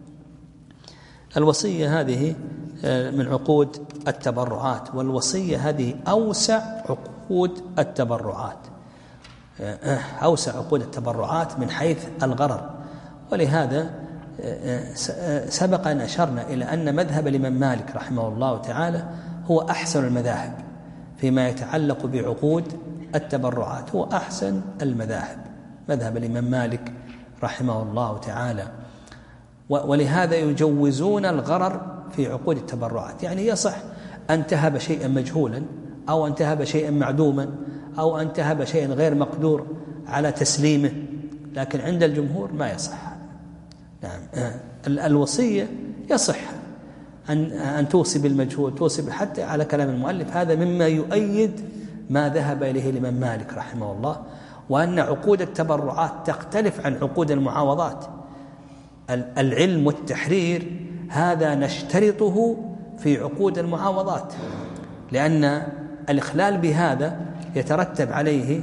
الوصية هذه من عقود التبرعات، والوصية هذه أوسع عقود التبرعات، أوسع عقود التبرعات من حيث الغرر. ولهذا سبق أن أشرنا إلى أن مذهب الإمام مالك رحمه الله تعالى هو أحسن المذاهب فيما يتعلق بعقود التبرعات، هو أحسن المذاهب مذهب الإمام مالك رحمه الله تعالى. ولهذا يجوزون الغرر في عقود التبرعات، يعني يصح أن تهب شيئا مجهولا، أو أن تهب شيئا معدوما، أو أن تهب شيئا غير مقدور على تسليمه، لكن عند الجمهور ما يصح. نعم. الوصية يصح أن أن توصي بالمجهول، توصي حتى على كلام المؤلف، هذا مما يؤيد ما ذهب إليه الإمام مالك رحمه الله، وأن عقود التبرعات تختلف عن عقود المعاوضات. العلم والتحرير هذا نشترطه في عقود المعاوضات، لأن الإخلال بهذا يترتب عليه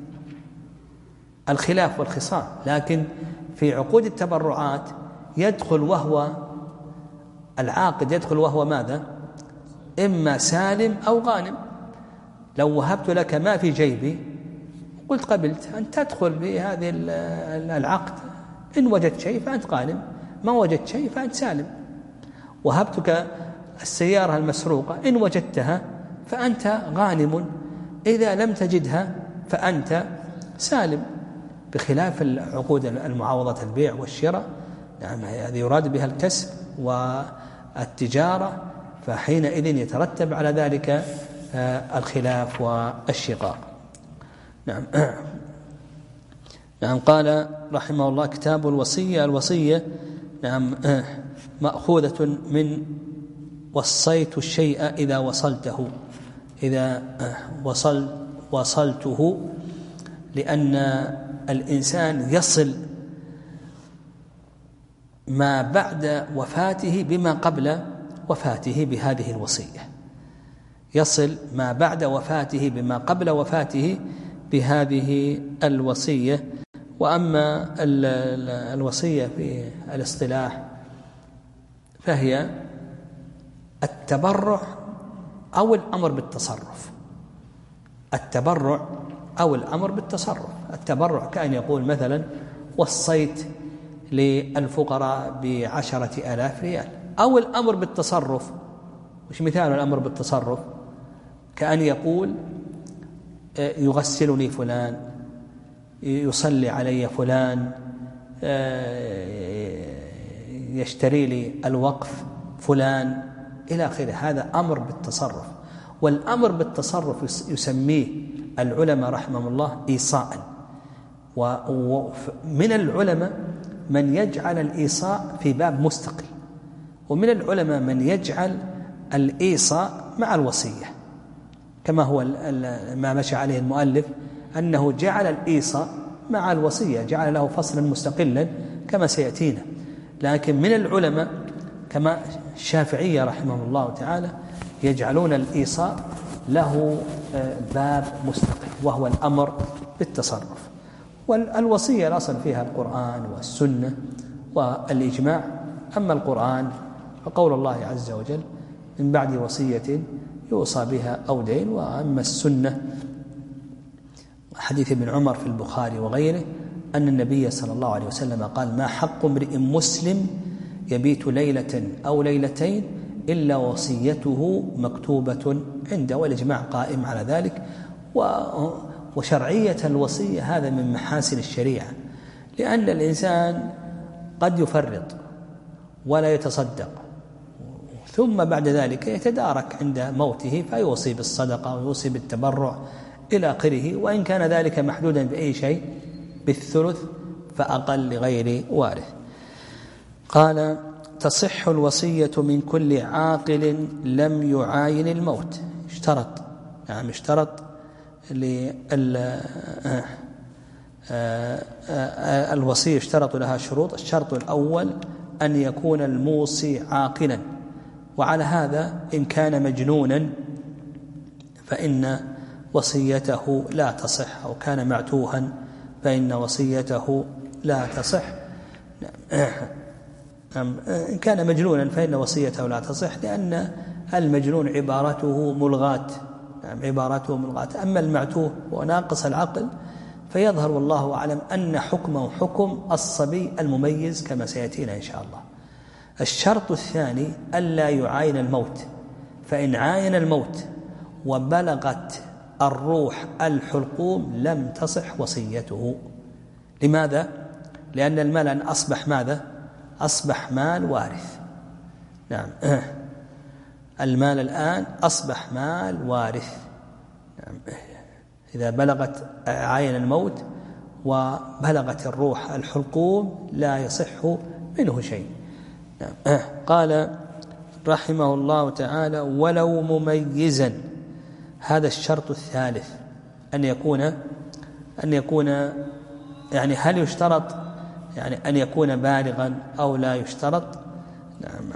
الخلاف والخصام، لكن في عقود التبرعات يدخل وهو العاقد يدخل وهو ماذا؟ إما سالم أو غانم. لو وهبت لك ما في جيبي قلت قبلت أن تدخل بهذه العقد، إن وجدت شيء فأنت غانم، ما وجدت شيء فأنت سالم. وهبتك السيارة المسروقة، إن وجدتها فأنت غانم، إذا لم تجدها فأنت سالم، بخلاف العقود المعاوضة البيع والشراء. نعم، هذه يراد بها الكسب والتجارة، فحينئذ يترتب على ذلك الخلاف والشقاق. نعم. نعم. قال رحمه الله: كتاب الوصية. الوصية نعم مأخوذة من وصيت الشيء إذا وصلته، إذا وصل وصلته، لأن الإنسان يصل ما بعد وفاته بما قبل وفاته بهذه الوصية، يصل ما بعد وفاته بما قبل وفاته بهذه الوصية. وأما الوصية في الاصطلاح فهي التبرع أو الأمر بالتصرف. التبرع أو الأمر بالتصرف. التبرع كأن يقول مثلا: وصيت للفقراء بعشرة آلاف ريال. أو الأمر بالتصرف، وش مثال الأمر بالتصرف؟ كأن يقول: يغسلني فلان، يصلي علي فلان، يشتري لي الوقف فلان، إلى آخره. هذا أمر بالتصرف. والأمر بالتصرف يسميه العلماء رحمهم الله إيصاء. ومن العلماء من يجعل الإيصاء في باب مستقل، ومن العلماء من يجعل الإيصاء مع الوصية، كما هو ما مشى عليه المؤلف، أنه جعل الإيصاء مع الوصية، جعل له فصلا مستقلا كما سيأتينا. لكن من العلماء كما الشافعية رحمه الله تعالى يجعلون الإيصاء له باب مستقل، وهو الأمر بالتصرف. والوصية الأصل فيها القرآن والسنة والإجماع. أما القرآن فقول الله عز وجل: من بعد وصية يوصى بها أو دين. وأما السنة حديث ابن عمر في البخاري وغيره أن النبي صلى الله عليه وسلم قال: ما حق امرئ مسلم يبيت ليلة أو ليلتين إلا وصيته مكتوبة عنده. والإجماع قائم على ذلك. وشرعية الوصية هذا من محاسن الشريعة، لأن الإنسان قد يفرط ولا يتصدق، ثم بعد ذلك يتدارك عند موته فيوصي بالصدقة ويوصي بالتبرع إلى آخره، وإن كان ذلك محدودا بأي شيء بالثلث فأقل لغير وارث. قال: تصح الوصية من كل عاقل لم يعاين الموت. اشترط نعم اشترط الوصية اشترط لها شروط. الشرط الأول أن يكون الموصي عاقلا، وعلى هذا إن كان مجنونا فإن وصيته لا تصح، أو كان معتوها فإن وصيته لا تصح. إن كان مجنونا فإن وصيته لا تصح، لأن المجنون عبارته ملغاة، عبارته ملغاة. أما المعتوه وناقص العقل فيظهر والله أعلم أن حكمه حكم الصبي المميز كما سيأتينا إن شاء الله. الشرط الثاني ألا يعاين الموت، فإن عاين الموت وبلغت الروح الحلقوم لم تصح وصيته. لماذا؟ لأن المال أصبح ماذا؟ أصبح مال وارث. نعم. المال الآن أصبح مال وارث. إذا بلغت عين الموت وبلغت الروح الحلقوم لا يصح منه شيء. قال رحمه الله تعالى: ولو مميزا. هذا الشرط الثالث، أن يكون أن يكون يعني هل يشترط يعني أن يكون بالغا أو لا يشترط؟ نعم.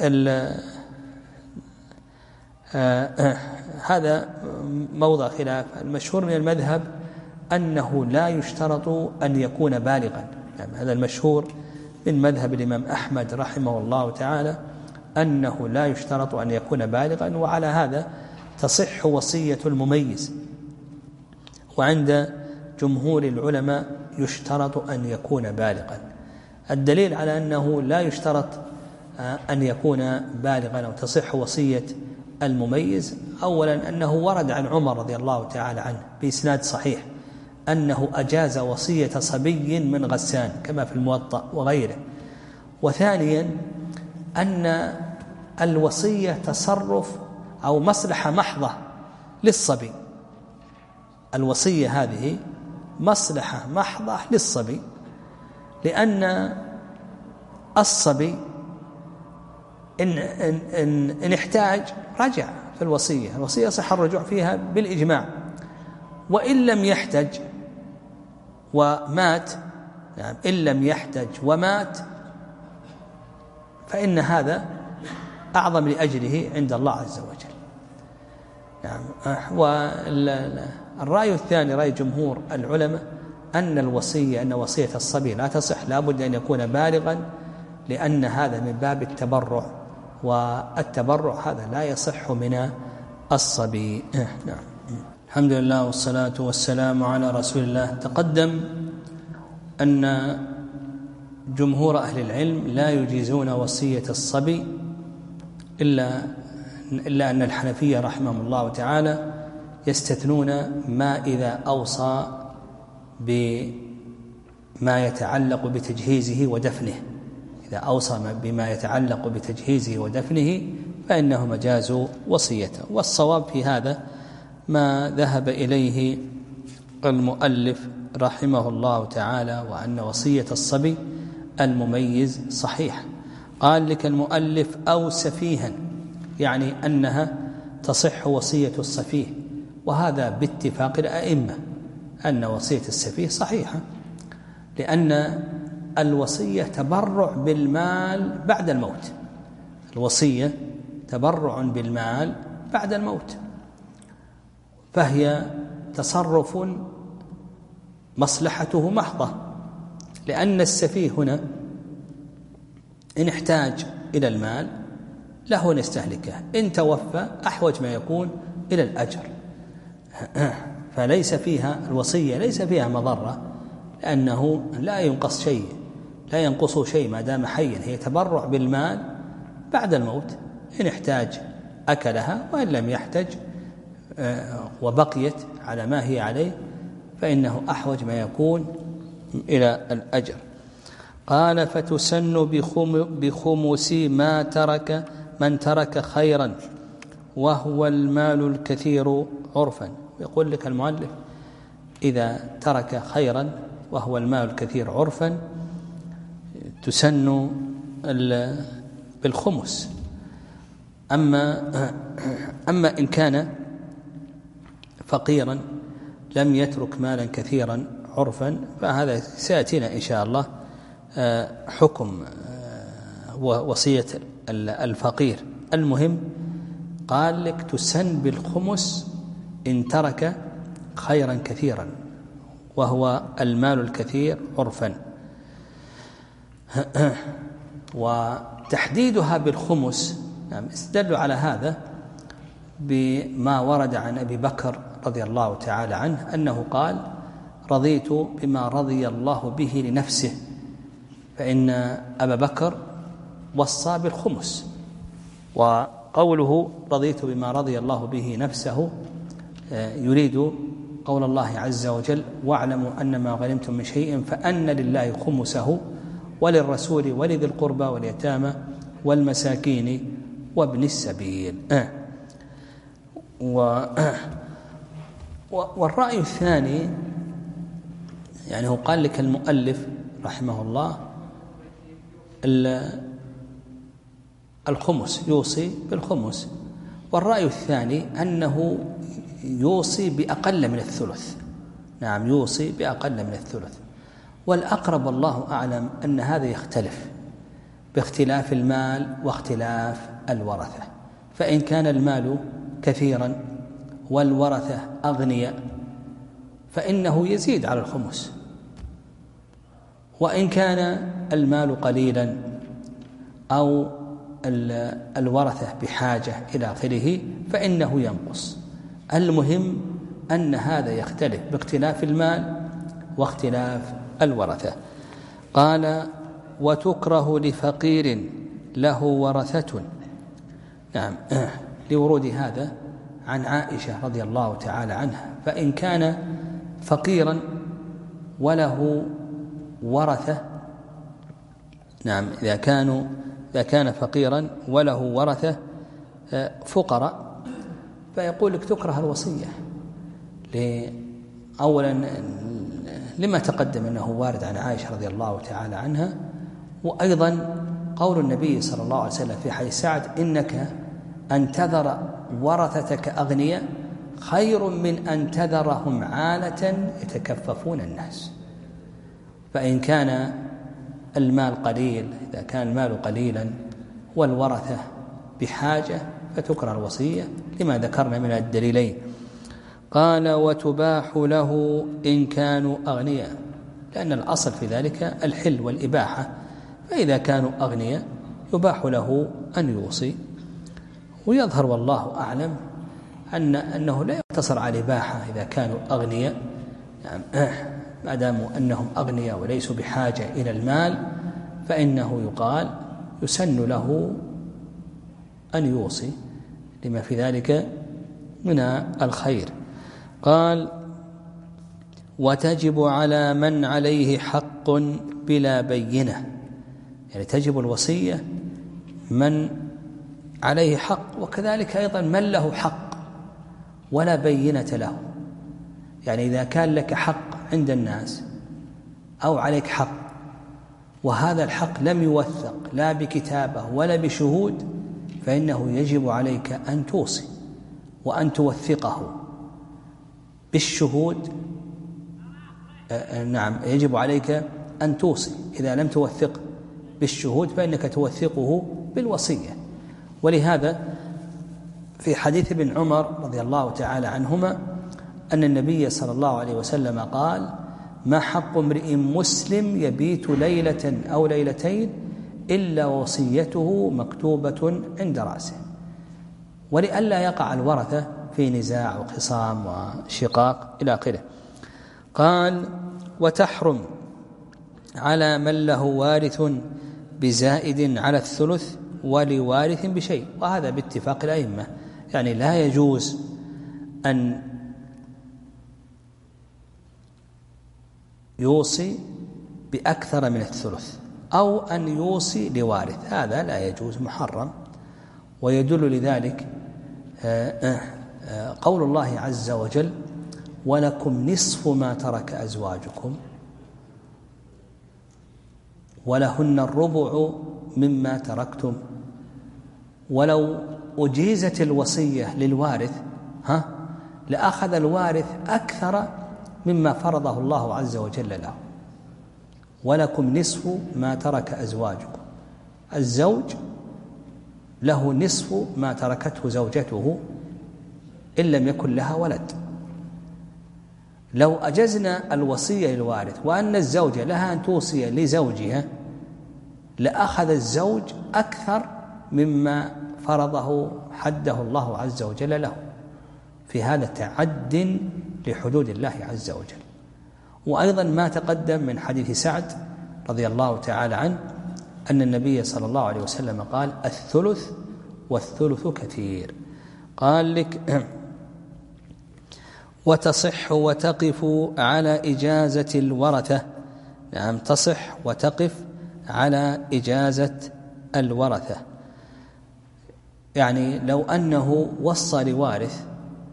هذا موضع خلاف. المشهور من المذهب أنه لا يشترط أن يكون بالغا. يعني هذا المشهور من مذهب الإمام أحمد رحمه الله تعالى، أنه لا يشترط أن يكون بالغا، وعلى هذا تصح وصية المميز. وعند جمهور العلماء يشترط أن يكون بالغا. الدليل على أنه لا يشترط أن يكون بالغا أو تصح وصية المميز، أولا أنه ورد عن عمر رضي الله تعالى عنه بإسناد صحيح أنه أجاز وصية صبي من غسان كما في الموطأ وغيره. وثانيا أن الوصية تصرف أو مصلحة محضة للصبي. الوصية هذه مصلحة محضة للصبي، لأن الصبي إن, إن, إن, إن احتاج رجع في الوصية. الوصية صح الرجوع فيها بالإجماع. وإن لم يحتج ومات، يعني إن لم يحتج ومات، فإن هذا أعظم لأجله عند الله عز وجل. يعني والرأي الثاني رأي جمهور العلماء أن الوصية أن وصية الصبي لا تصح، لا بد أن يكون بالغا، لأن هذا من باب التبرع، والتبرع هذا لا يصح من الصبي. نعم. الحمد لله والصلاة والسلام على رسول الله. تقدم أن جمهور أهل العلم لا يجيزون وصية الصبي، إلا إلا أن الحنفية رحمهم الله تعالى يستثنون ما إذا أوصى بما يتعلق بتجهيزه ودفنه. إذا أوصى بما يتعلق بتجهيزه ودفنه فإنه مجاز وصيته. والصواب في هذا ما ذهب إليه المؤلف رحمه الله تعالى، وأن وصية الصبي المميز صحيح. قال لك المؤلف: أو سفيها، يعني أنها تصح وصية السفيه، وهذا باتفاق الأئمة أن وصية السفيه صحيحة، لأن الوصية تبرع بالمال بعد الموت. الوصية تبرع بالمال بعد الموت، فهي تصرف مصلحته محضة، لأن السفيه هنا إن احتاج إلى المال له أن يستهلكه، إن توفى أحوج ما يكون إلى الأجر. فليس فيها الوصية ليس فيها مضرة، لأنه لا ينقص شيء لا ينقص شيء ما دام حيا. هي تبرع بالمال بعد الموت، إن احتاج أكلها، وإن لم يحتج وبقيت على ما هي عليه فإنه أحوج ما يكون إلى الأجر. قال: فتسن بخمس ما ترك من ترك خيرا وهو المال الكثير عرفا. يقول لك المؤلف: إذا ترك خيرا وهو المال الكثير عرفا تسن بالخمس. أما أما إن كان فقيرا لم يترك مالا كثيرا عرفا فهذا سيأتينا إن شاء الله حكم وصية الفقير. المهم قال لك تسن بالخمس إن ترك خيرا كثيرا وهو المال الكثير عرفا. وتحديدها بالخمس استدلوا على هذا بما ورد عن أبي بكر رضي الله تعالى عنه أنه قال: رضيت بما رضي الله به لنفسه، فإن أبا بكر وصى بالخمس. وقوله رضيت بما رضي الله به نفسه يريد قول الله عز وجل: واعلموا أن ما غنمتم من شيء فأن لله خمسه وللرسول ولذي القربى واليتامى والمساكين وابن السبيل. و والرأي الثاني يعني هو قال لك المؤلف رحمه الله الخمس، يوصي بالخمس. والرأي الثاني أنه يوصي بأقل من الثلث. نعم، يوصي بأقل من الثلث. والأقرب والله أعلم أن هذا يختلف باختلاف المال واختلاف الورثة. فإن كان المال كثيرا والورثة أغنياء فإنه يزيد على الخمس، وإن كان المال قليلا أو الورثة بحاجة إلى آخره فإنه ينقص. المهم أن هذا يختلف باختلاف المال واختلاف الورثة. قال: وتكره لفقير له ورثة. نعم، لورود هذا عن عائشة رضي الله تعالى عنها. فإن كان فقيرا وله ورثة، نعم، إذا كانوا إذا كان فقيرا وله ورثة فقراء فيقول لك تكره الوصية. أولا لما تقدم أنه وارد عن عائشة رضي الله تعالى عنها، وأيضا قول النبي صلى الله عليه وسلم في حديث سعد: إنك أن تذر ورثتك أغنياء خير من أن تذرهم عالة يتكففون الناس. فإن كان المال قليل، إذا كان المال قليلا والورثة بحاجة فتكره الوصية لما ذكرنا من الدليلين. قال: وتباح له إن كانوا أغنياء، لأن الأصل في ذلك الحل والإباحة، فإذا كانوا أغنياء يباح له أن يوصي. ويظهر والله أعلم أن أنه لا يقتصر على الإباحة إذا كانوا أغنياء، يعني ما داموا أنهم أغنياء وليسوا بحاجة إلى المال فإنه يقال يسن له أن يوصي لما في ذلك من الخير. قال: وتجب على من عليه حق بلا بينة، يعني تجب الوصية من عليه حق، وكذلك أيضا من له حق ولا بينة له. يعني إذا كان لك حق عند الناس أو عليك حق وهذا الحق لم يوثق لا بكتابة ولا بشهود فإنه يجب عليك أن توصي وأن توثقه بالشهود. نعم، يجب عليك أن توصي. إذا لم توثق بالشهود فإنك توثقه بالوصية. ولهذا في حديث ابن عمر رضي الله تعالى عنهما أن النبي صلى الله عليه وسلم قال: ما حق امرئ مسلم يبيت ليلة أو ليلتين إلا وصيته مكتوبة عند رأسه. ولئلا يقع الورثة في نزاع وخصام وشقاق إلى آخره. قال: وتحرم على من له وارث بزائد على الثلث ولوارث بشيء، وهذا باتفاق الأئمة. يعني لا يجوز أن يوصي بأكثر من الثلث أو أن يوصي لوارث، هذا لا يجوز، محرم. ويدل لذلك قول الله عز وجل: ولكم نصف ما ترك أزواجكم ولهن الربع مما تركتم. ولو أجيزت الوصية للوارث ها لأخذ الوارث أكثر مما فرضه الله عز وجل له. ولكم نصف ما ترك أزواجكم، الزوج له نصف ما تركته زوجته إن لم يكن لها ولد. لو أجزنا الوصية للوارث وأن الزوجة لها أن توصي لزوجها لأخذ الزوج أكثر مما فرضه حده الله عز وجل له. في هذا تعد لحدود الله عز وجل. وأيضا ما تقدم من حديث سعد رضي الله تعالى عنه أن النبي صلى الله عليه وسلم قال: الثلث والثلث كثير. قال لك: وتصح وتقف على إجازة الورثة. نعم، تصح وتقف على إجازة الورثة. يعني لو أنه وصى لوارث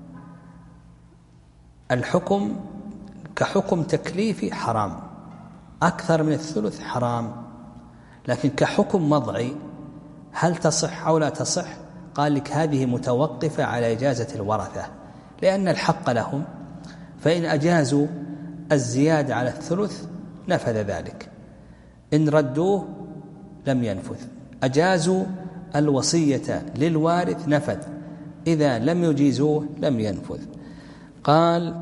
الحكم كحكم تكليفي حرام، أكثر من الثلث حرام، لكن كحكم وضعي هل تصح أو لا تصح؟ قال لك هذه متوقفة على إجازة الورثة، لأن الحق لهم، فإن أجازوا الزيادة على الثلث نفذ ذلك، إن ردوه لم ينفذ. أجازوا الوصية للوارث نفذ، إذا لم يجيزوه لم ينفذ. قال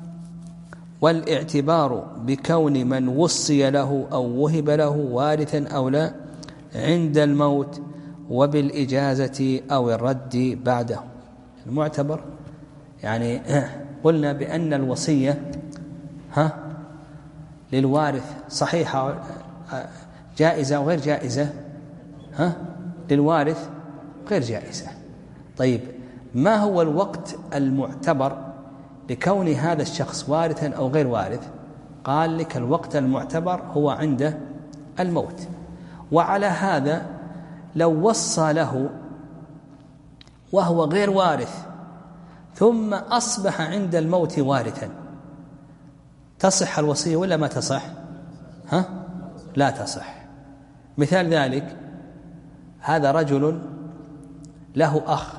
والاعتبار بكون من وصي له أو وهب له وارثا أو لا عند الموت وبالإجازة أو الرد بعده. المعتبر يعني قلنا بأن الوصية ها للوارث صحيحة جائزة أو غير جائزة؟ ها للوارث غير جائزة. طيب ما هو الوقت المعتبر لكون هذا الشخص وارثا أو غير وارث؟ قال لك الوقت المعتبر هو عند الموت. وعلى هذا لو وصى له وهو غير وارث ثم أصبح عند الموت وارثا تصح الوصية ولا ما تصح؟ ها؟ لا تصح. مثال ذلك هذا رجل له أخ،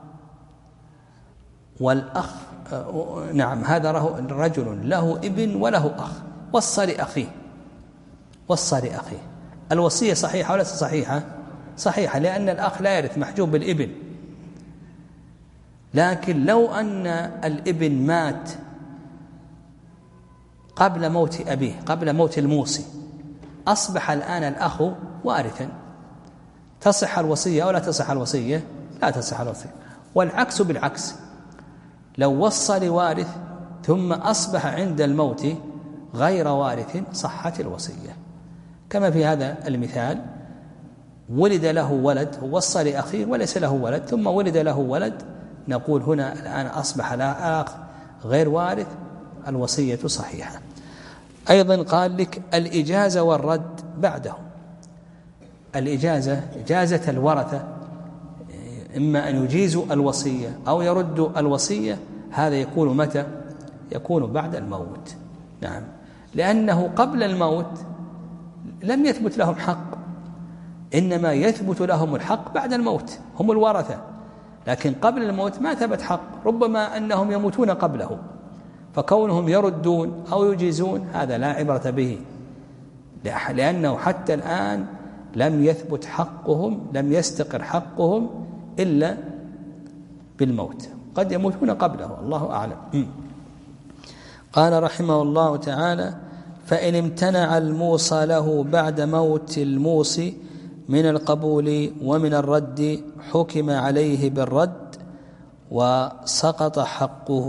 والأخ نعم هذا رجل له ابن وله أخ، وصى لأخيه وصى لأخيه الوصية صحيحة ولا صحيحة؟ صحيحة، لأن الأخ لا يرث محجوب بالابن. لكن لو أن الابن مات قبل موت أبيه، قبل موت الموصي، أصبح الآن الأخ وارثا، تصح الوصية أو لا تصح الوصية؟ لا تصح الوصية. والعكس بالعكس، لو وصى لوارث ثم أصبح عند الموت غير وارث صحت الوصية، كما في هذا المثال ولد له ولد، ووصى لأخيه وليس له ولد، ثم ولد له ولد، نقول هنا الآن أصبح الأخ غير وارث، الوصية صحيحة. أيضا قال لك الإجازة والرد بعده. الإجازة إجازة الورثة إما أن يجيزوا الوصية أو يردوا الوصية، هذا يكون متى؟ يكون بعد الموت. نعم، لأنه قبل الموت لم يثبت لهم حق، إنما يثبت لهم الحق بعد الموت، هم الورثة، لكن قبل الموت ما ثبت حق، ربما أنهم يموتون قبله، فكونهم يردون أو يجيزون هذا لا عبرة به، لأنه حتى الآن لم يثبت حقهم، لم يستقر حقهم إلا بالموت، قد يموتون قبله، الله أعلم. قال رحمه الله تعالى فإن امتنع الموصى له بعد موت الموصي من القبول ومن الرد حكم عليه بالرد وسقط حقه،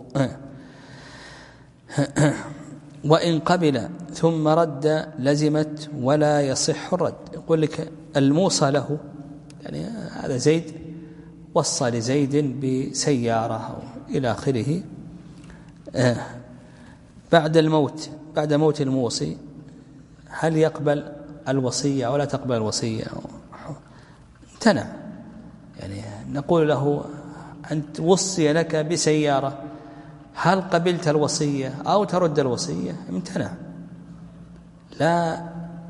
وإن قبل ثم رد لزمت ولا يصح الرد. يقول لك الموصى له، يعني هذا زيد وصى لزيد بسيارة إلى آخره، بعد الموت بعد موت الموصي هل يقبل الوصية ولا تقبل الوصية؟ امتنع، يعني نقول له أنت وصي لك بسيارة، هل قبلت الوصية أو ترد الوصية؟ امتنع، لا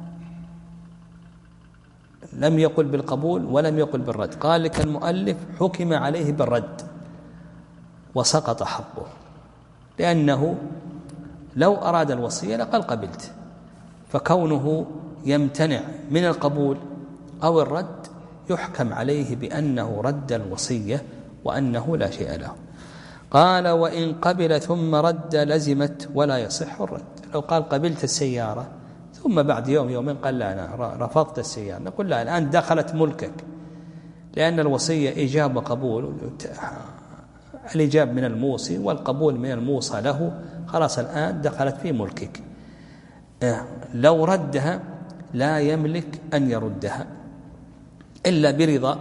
لم يقل بالقبول ولم يقل بالرد. قال لك المؤلف حكم عليه بالرد وسقط حقه، لأنه لو أراد الوصية لقال قبلت، فكونه يمتنع من القبول أو الرد يحكم عليه بأنه رد الوصية وأنه لا شيء له. قال وإن قبل ثم رد لزمت ولا يصح الرد. لو قال قبلت السيارة ثم بعد يوم يومين قال لا أنا رفضت السيارة، نقول لا، الآن دخلت ملكك، لأن الوصية إيجاب وقبول، الإيجاب من الموصي والقبول من الموصى له، خلاص الآن دخلت في ملكك. لو ردها لا يملك أن يردها إلا برضا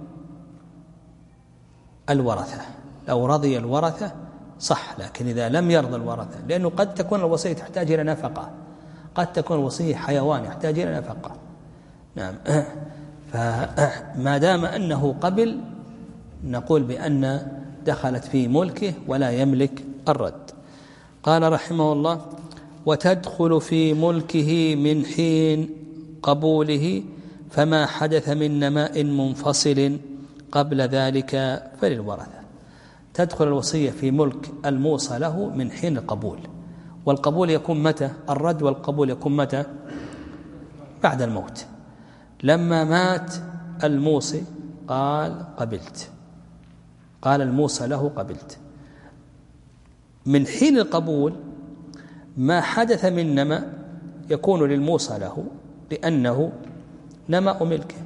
الورثة، لو رضي الورثة صح، لكن إذا لم يرضى الورثة، لأنه قد تكون الوصية تحتاج إلى نفقة، قد تكون الوصية حيوان يحتاج إلى نفقة. نعم، فما دام أنه قبل نقول بأن دخلت في ملكه ولا يملك الرد. قال رحمه الله: وتدخل في ملكه من حين قبوله، فما حدث من نماء منفصل قبل ذلك فللورثة. تدخل الوصية في ملك الموصى له من حين القبول، والقبول يكون متى؟ الرد والقبول يكون متى؟ بعد الموت. لما مات الموصي قال قبلت، قال الموصى له قبلت. من حين القبول ما حدث من نماء يكون للموصى له، لأنه نماء ملكه.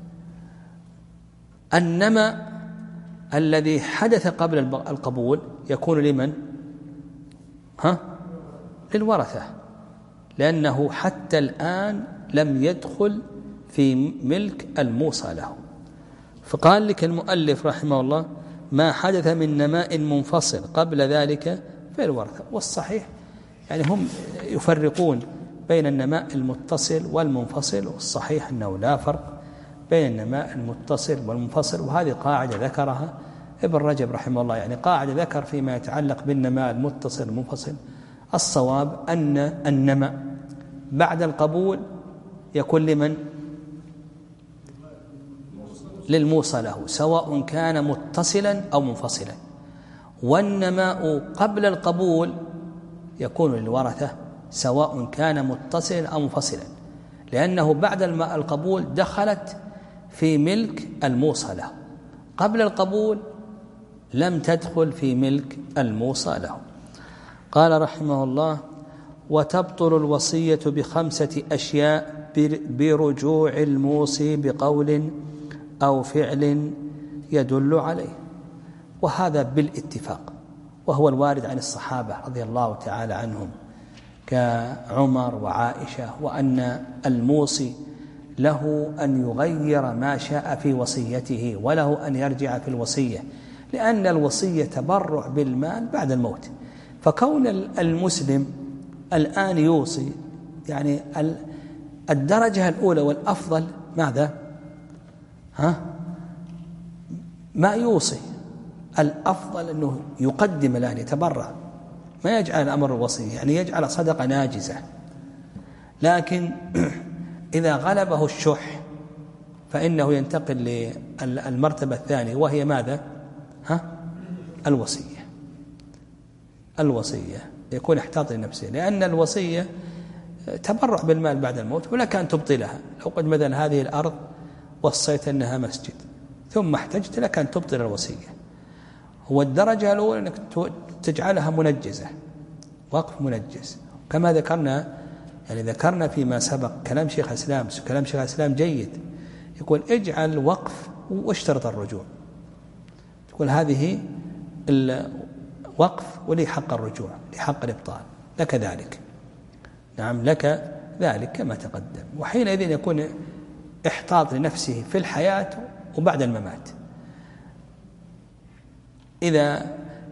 النماء الذي حدث قبل القبول يكون لمن؟ ها؟ للورثة، لأنه حتى الآن لم يدخل في ملك الموصى له. فقال لك المؤلف رحمه الله: ما حدث من نماء منفصل قبل ذلك فالورثة. والصحيح يعني هم يفرقون بين النماء المتصل والمنفصل، والصحيح أنه لا فرق بين النماء المتصل والمنفصل، وهذه قاعدة ذكرها ابن رجب رحمه الله، يعني قاعدة ذكر فيما يتعلق بالنماء المتصل والمنفصل. الصواب أن النماء بعد القبول يكون لمن؟ للموصى له، سواء كان متصلا أو منفصلا. والنماء قبل القبول يكون للورثة، سواء كان متصلا أو منفصلا، لأنه بعد القبول دخلت في ملك الموصى له، قبل القبول لم تدخل في ملك الموصى له. قال رحمه الله: وتبطل الوصية بخمسة أشياء برجوع الموصي بقول أو فعل يدل عليه. وهذا بالاتفاق، وهو الوارد عن الصحابة رضي الله تعالى عنهم كعمر وعائشة، وأن الموصي له أن يغير ما شاء في وصيته، وله أن يرجع في الوصية، لأن الوصية تبرع بالمال بعد الموت. فكون المسلم الآن يوصي، يعني الدرجة الأولى والأفضل ماذا؟ ها؟ ما يوصي، الأفضل أنه يقدم الآن يتبرع، ما يجعل أمر الوصية، يعني يجعل صدقة ناجزة. لكن إذا غلبه الشح فإنه ينتقل للمرتبة الثانية، وهي ماذا؟ ها؟ الوصية. الوصية يكون احتاط لنفسه، لأن الوصية تبرع بالمال بعد الموت، ولك أن تبطلها. لو قد مثلا هذه الأرض وصيت أنها مسجد ثم احتجت، لك أن تبطل الوصية. هو الدرجة الأولى أنك تجعلها منجزة، وقف منجز، كما ذكرنا، يعني ذكرنا فيما سبق كلام شيخ الإسلام، كلام شيخ الإسلام جيد، يقول اجعل وقف واشترط الرجوع، تقول هذه الوقف ولي حق الرجوع، لحق الإبطال، لك ذلك، نعم لك ذلك كما تقدم. وحينئذ يكون احتاط لنفسه في الحياة وبعد الممات. إذا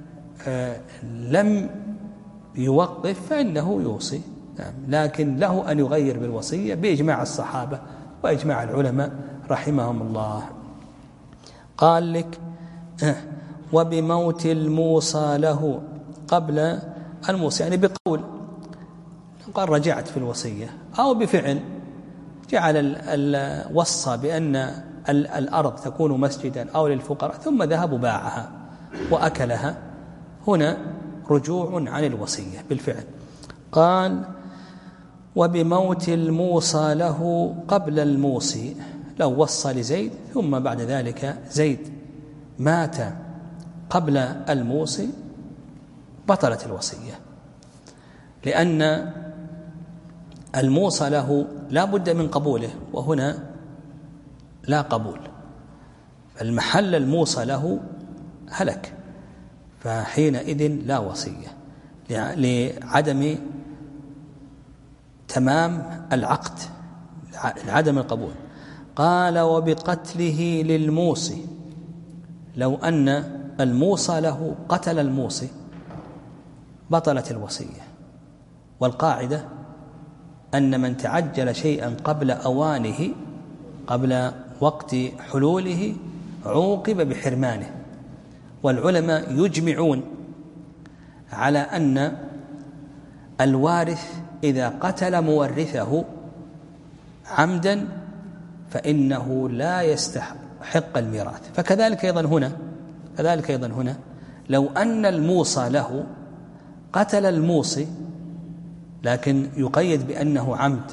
لم يوقف فإنه يوصي، نعم، لكن له أن يغير بالوصية بإجماع الصحابة وإجماع العلماء رحمهم الله. قال لك: وبموت الموصى له قبل الموصى، يعني بقول قال رجعت في الوصية، أو بفعل جعل الوصى بأن الأرض تكون مسجدا أو للفقراء، ثم ذهب وباعها وأكلها، هنا رجوع عن الوصية بالفعل. قال: وبموت الموصى له قبل الموصي، لو وصى لزيد ثم بعد ذلك زيد مات قبل الموصي بطلت الوصية، لأن الموصى له لا بد من قبوله، وهنا لا قبول، المحل الموصى له هلك، فحينئذ لا وصية لعدم تمام العقد، لعدم القبول. قال: وبقتله للموصي، لو أن الموصى له قتل الموصي بطلت الوصية. والقاعدة أن من تعجل شيئا قبل أوانه قبل وقت حلوله عوقب بحرمانه. والعلماء يجمعون على أن الوارث إذا قتل مورثه عمدا فإنه لا يستحق الميراث. فكذلك أيضا هنا كذلك أيضا هنا لو أن الموصى له قتل الموصي لكن يقيد بأنه عمد،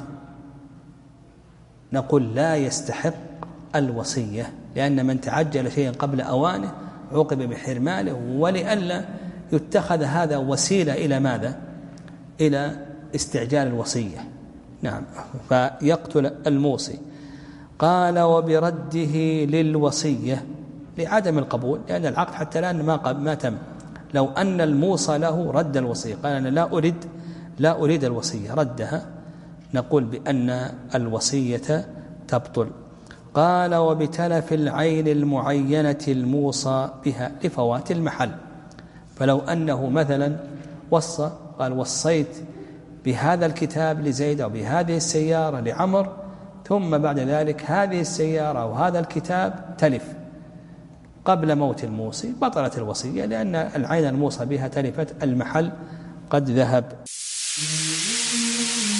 نقول لا يستحق الوصية، لأن من تعجل شيئا قبل أوانه عوقب بحرمانه، ولئلا يتخذ هذا وسيلة إلى ماذا؟ إلى استعجال الوصية. نعم، فيقتل الموصي. قال وبرده للوصية لعدم القبول، لأن العقد حتى الآن ما ما تم. لو أن الموصى له رد الوصية، قال أنا لا أريد لا أريد الوصية، ردها، نقول بأن الوصية تبطل. قال وبتلف العين المعينة الموصى بها لفوات المحل. فلو أنه مثلا وصى قال وصيت بهذا الكتاب لزيد أو بهذه السيارة لعمر، ثم بعد ذلك هذه السيارة أو هذا الكتاب تلف قبل موت الموصي، بطلت الوصية، لأن العين الموصى بها تلفت، المحل قد ذهب.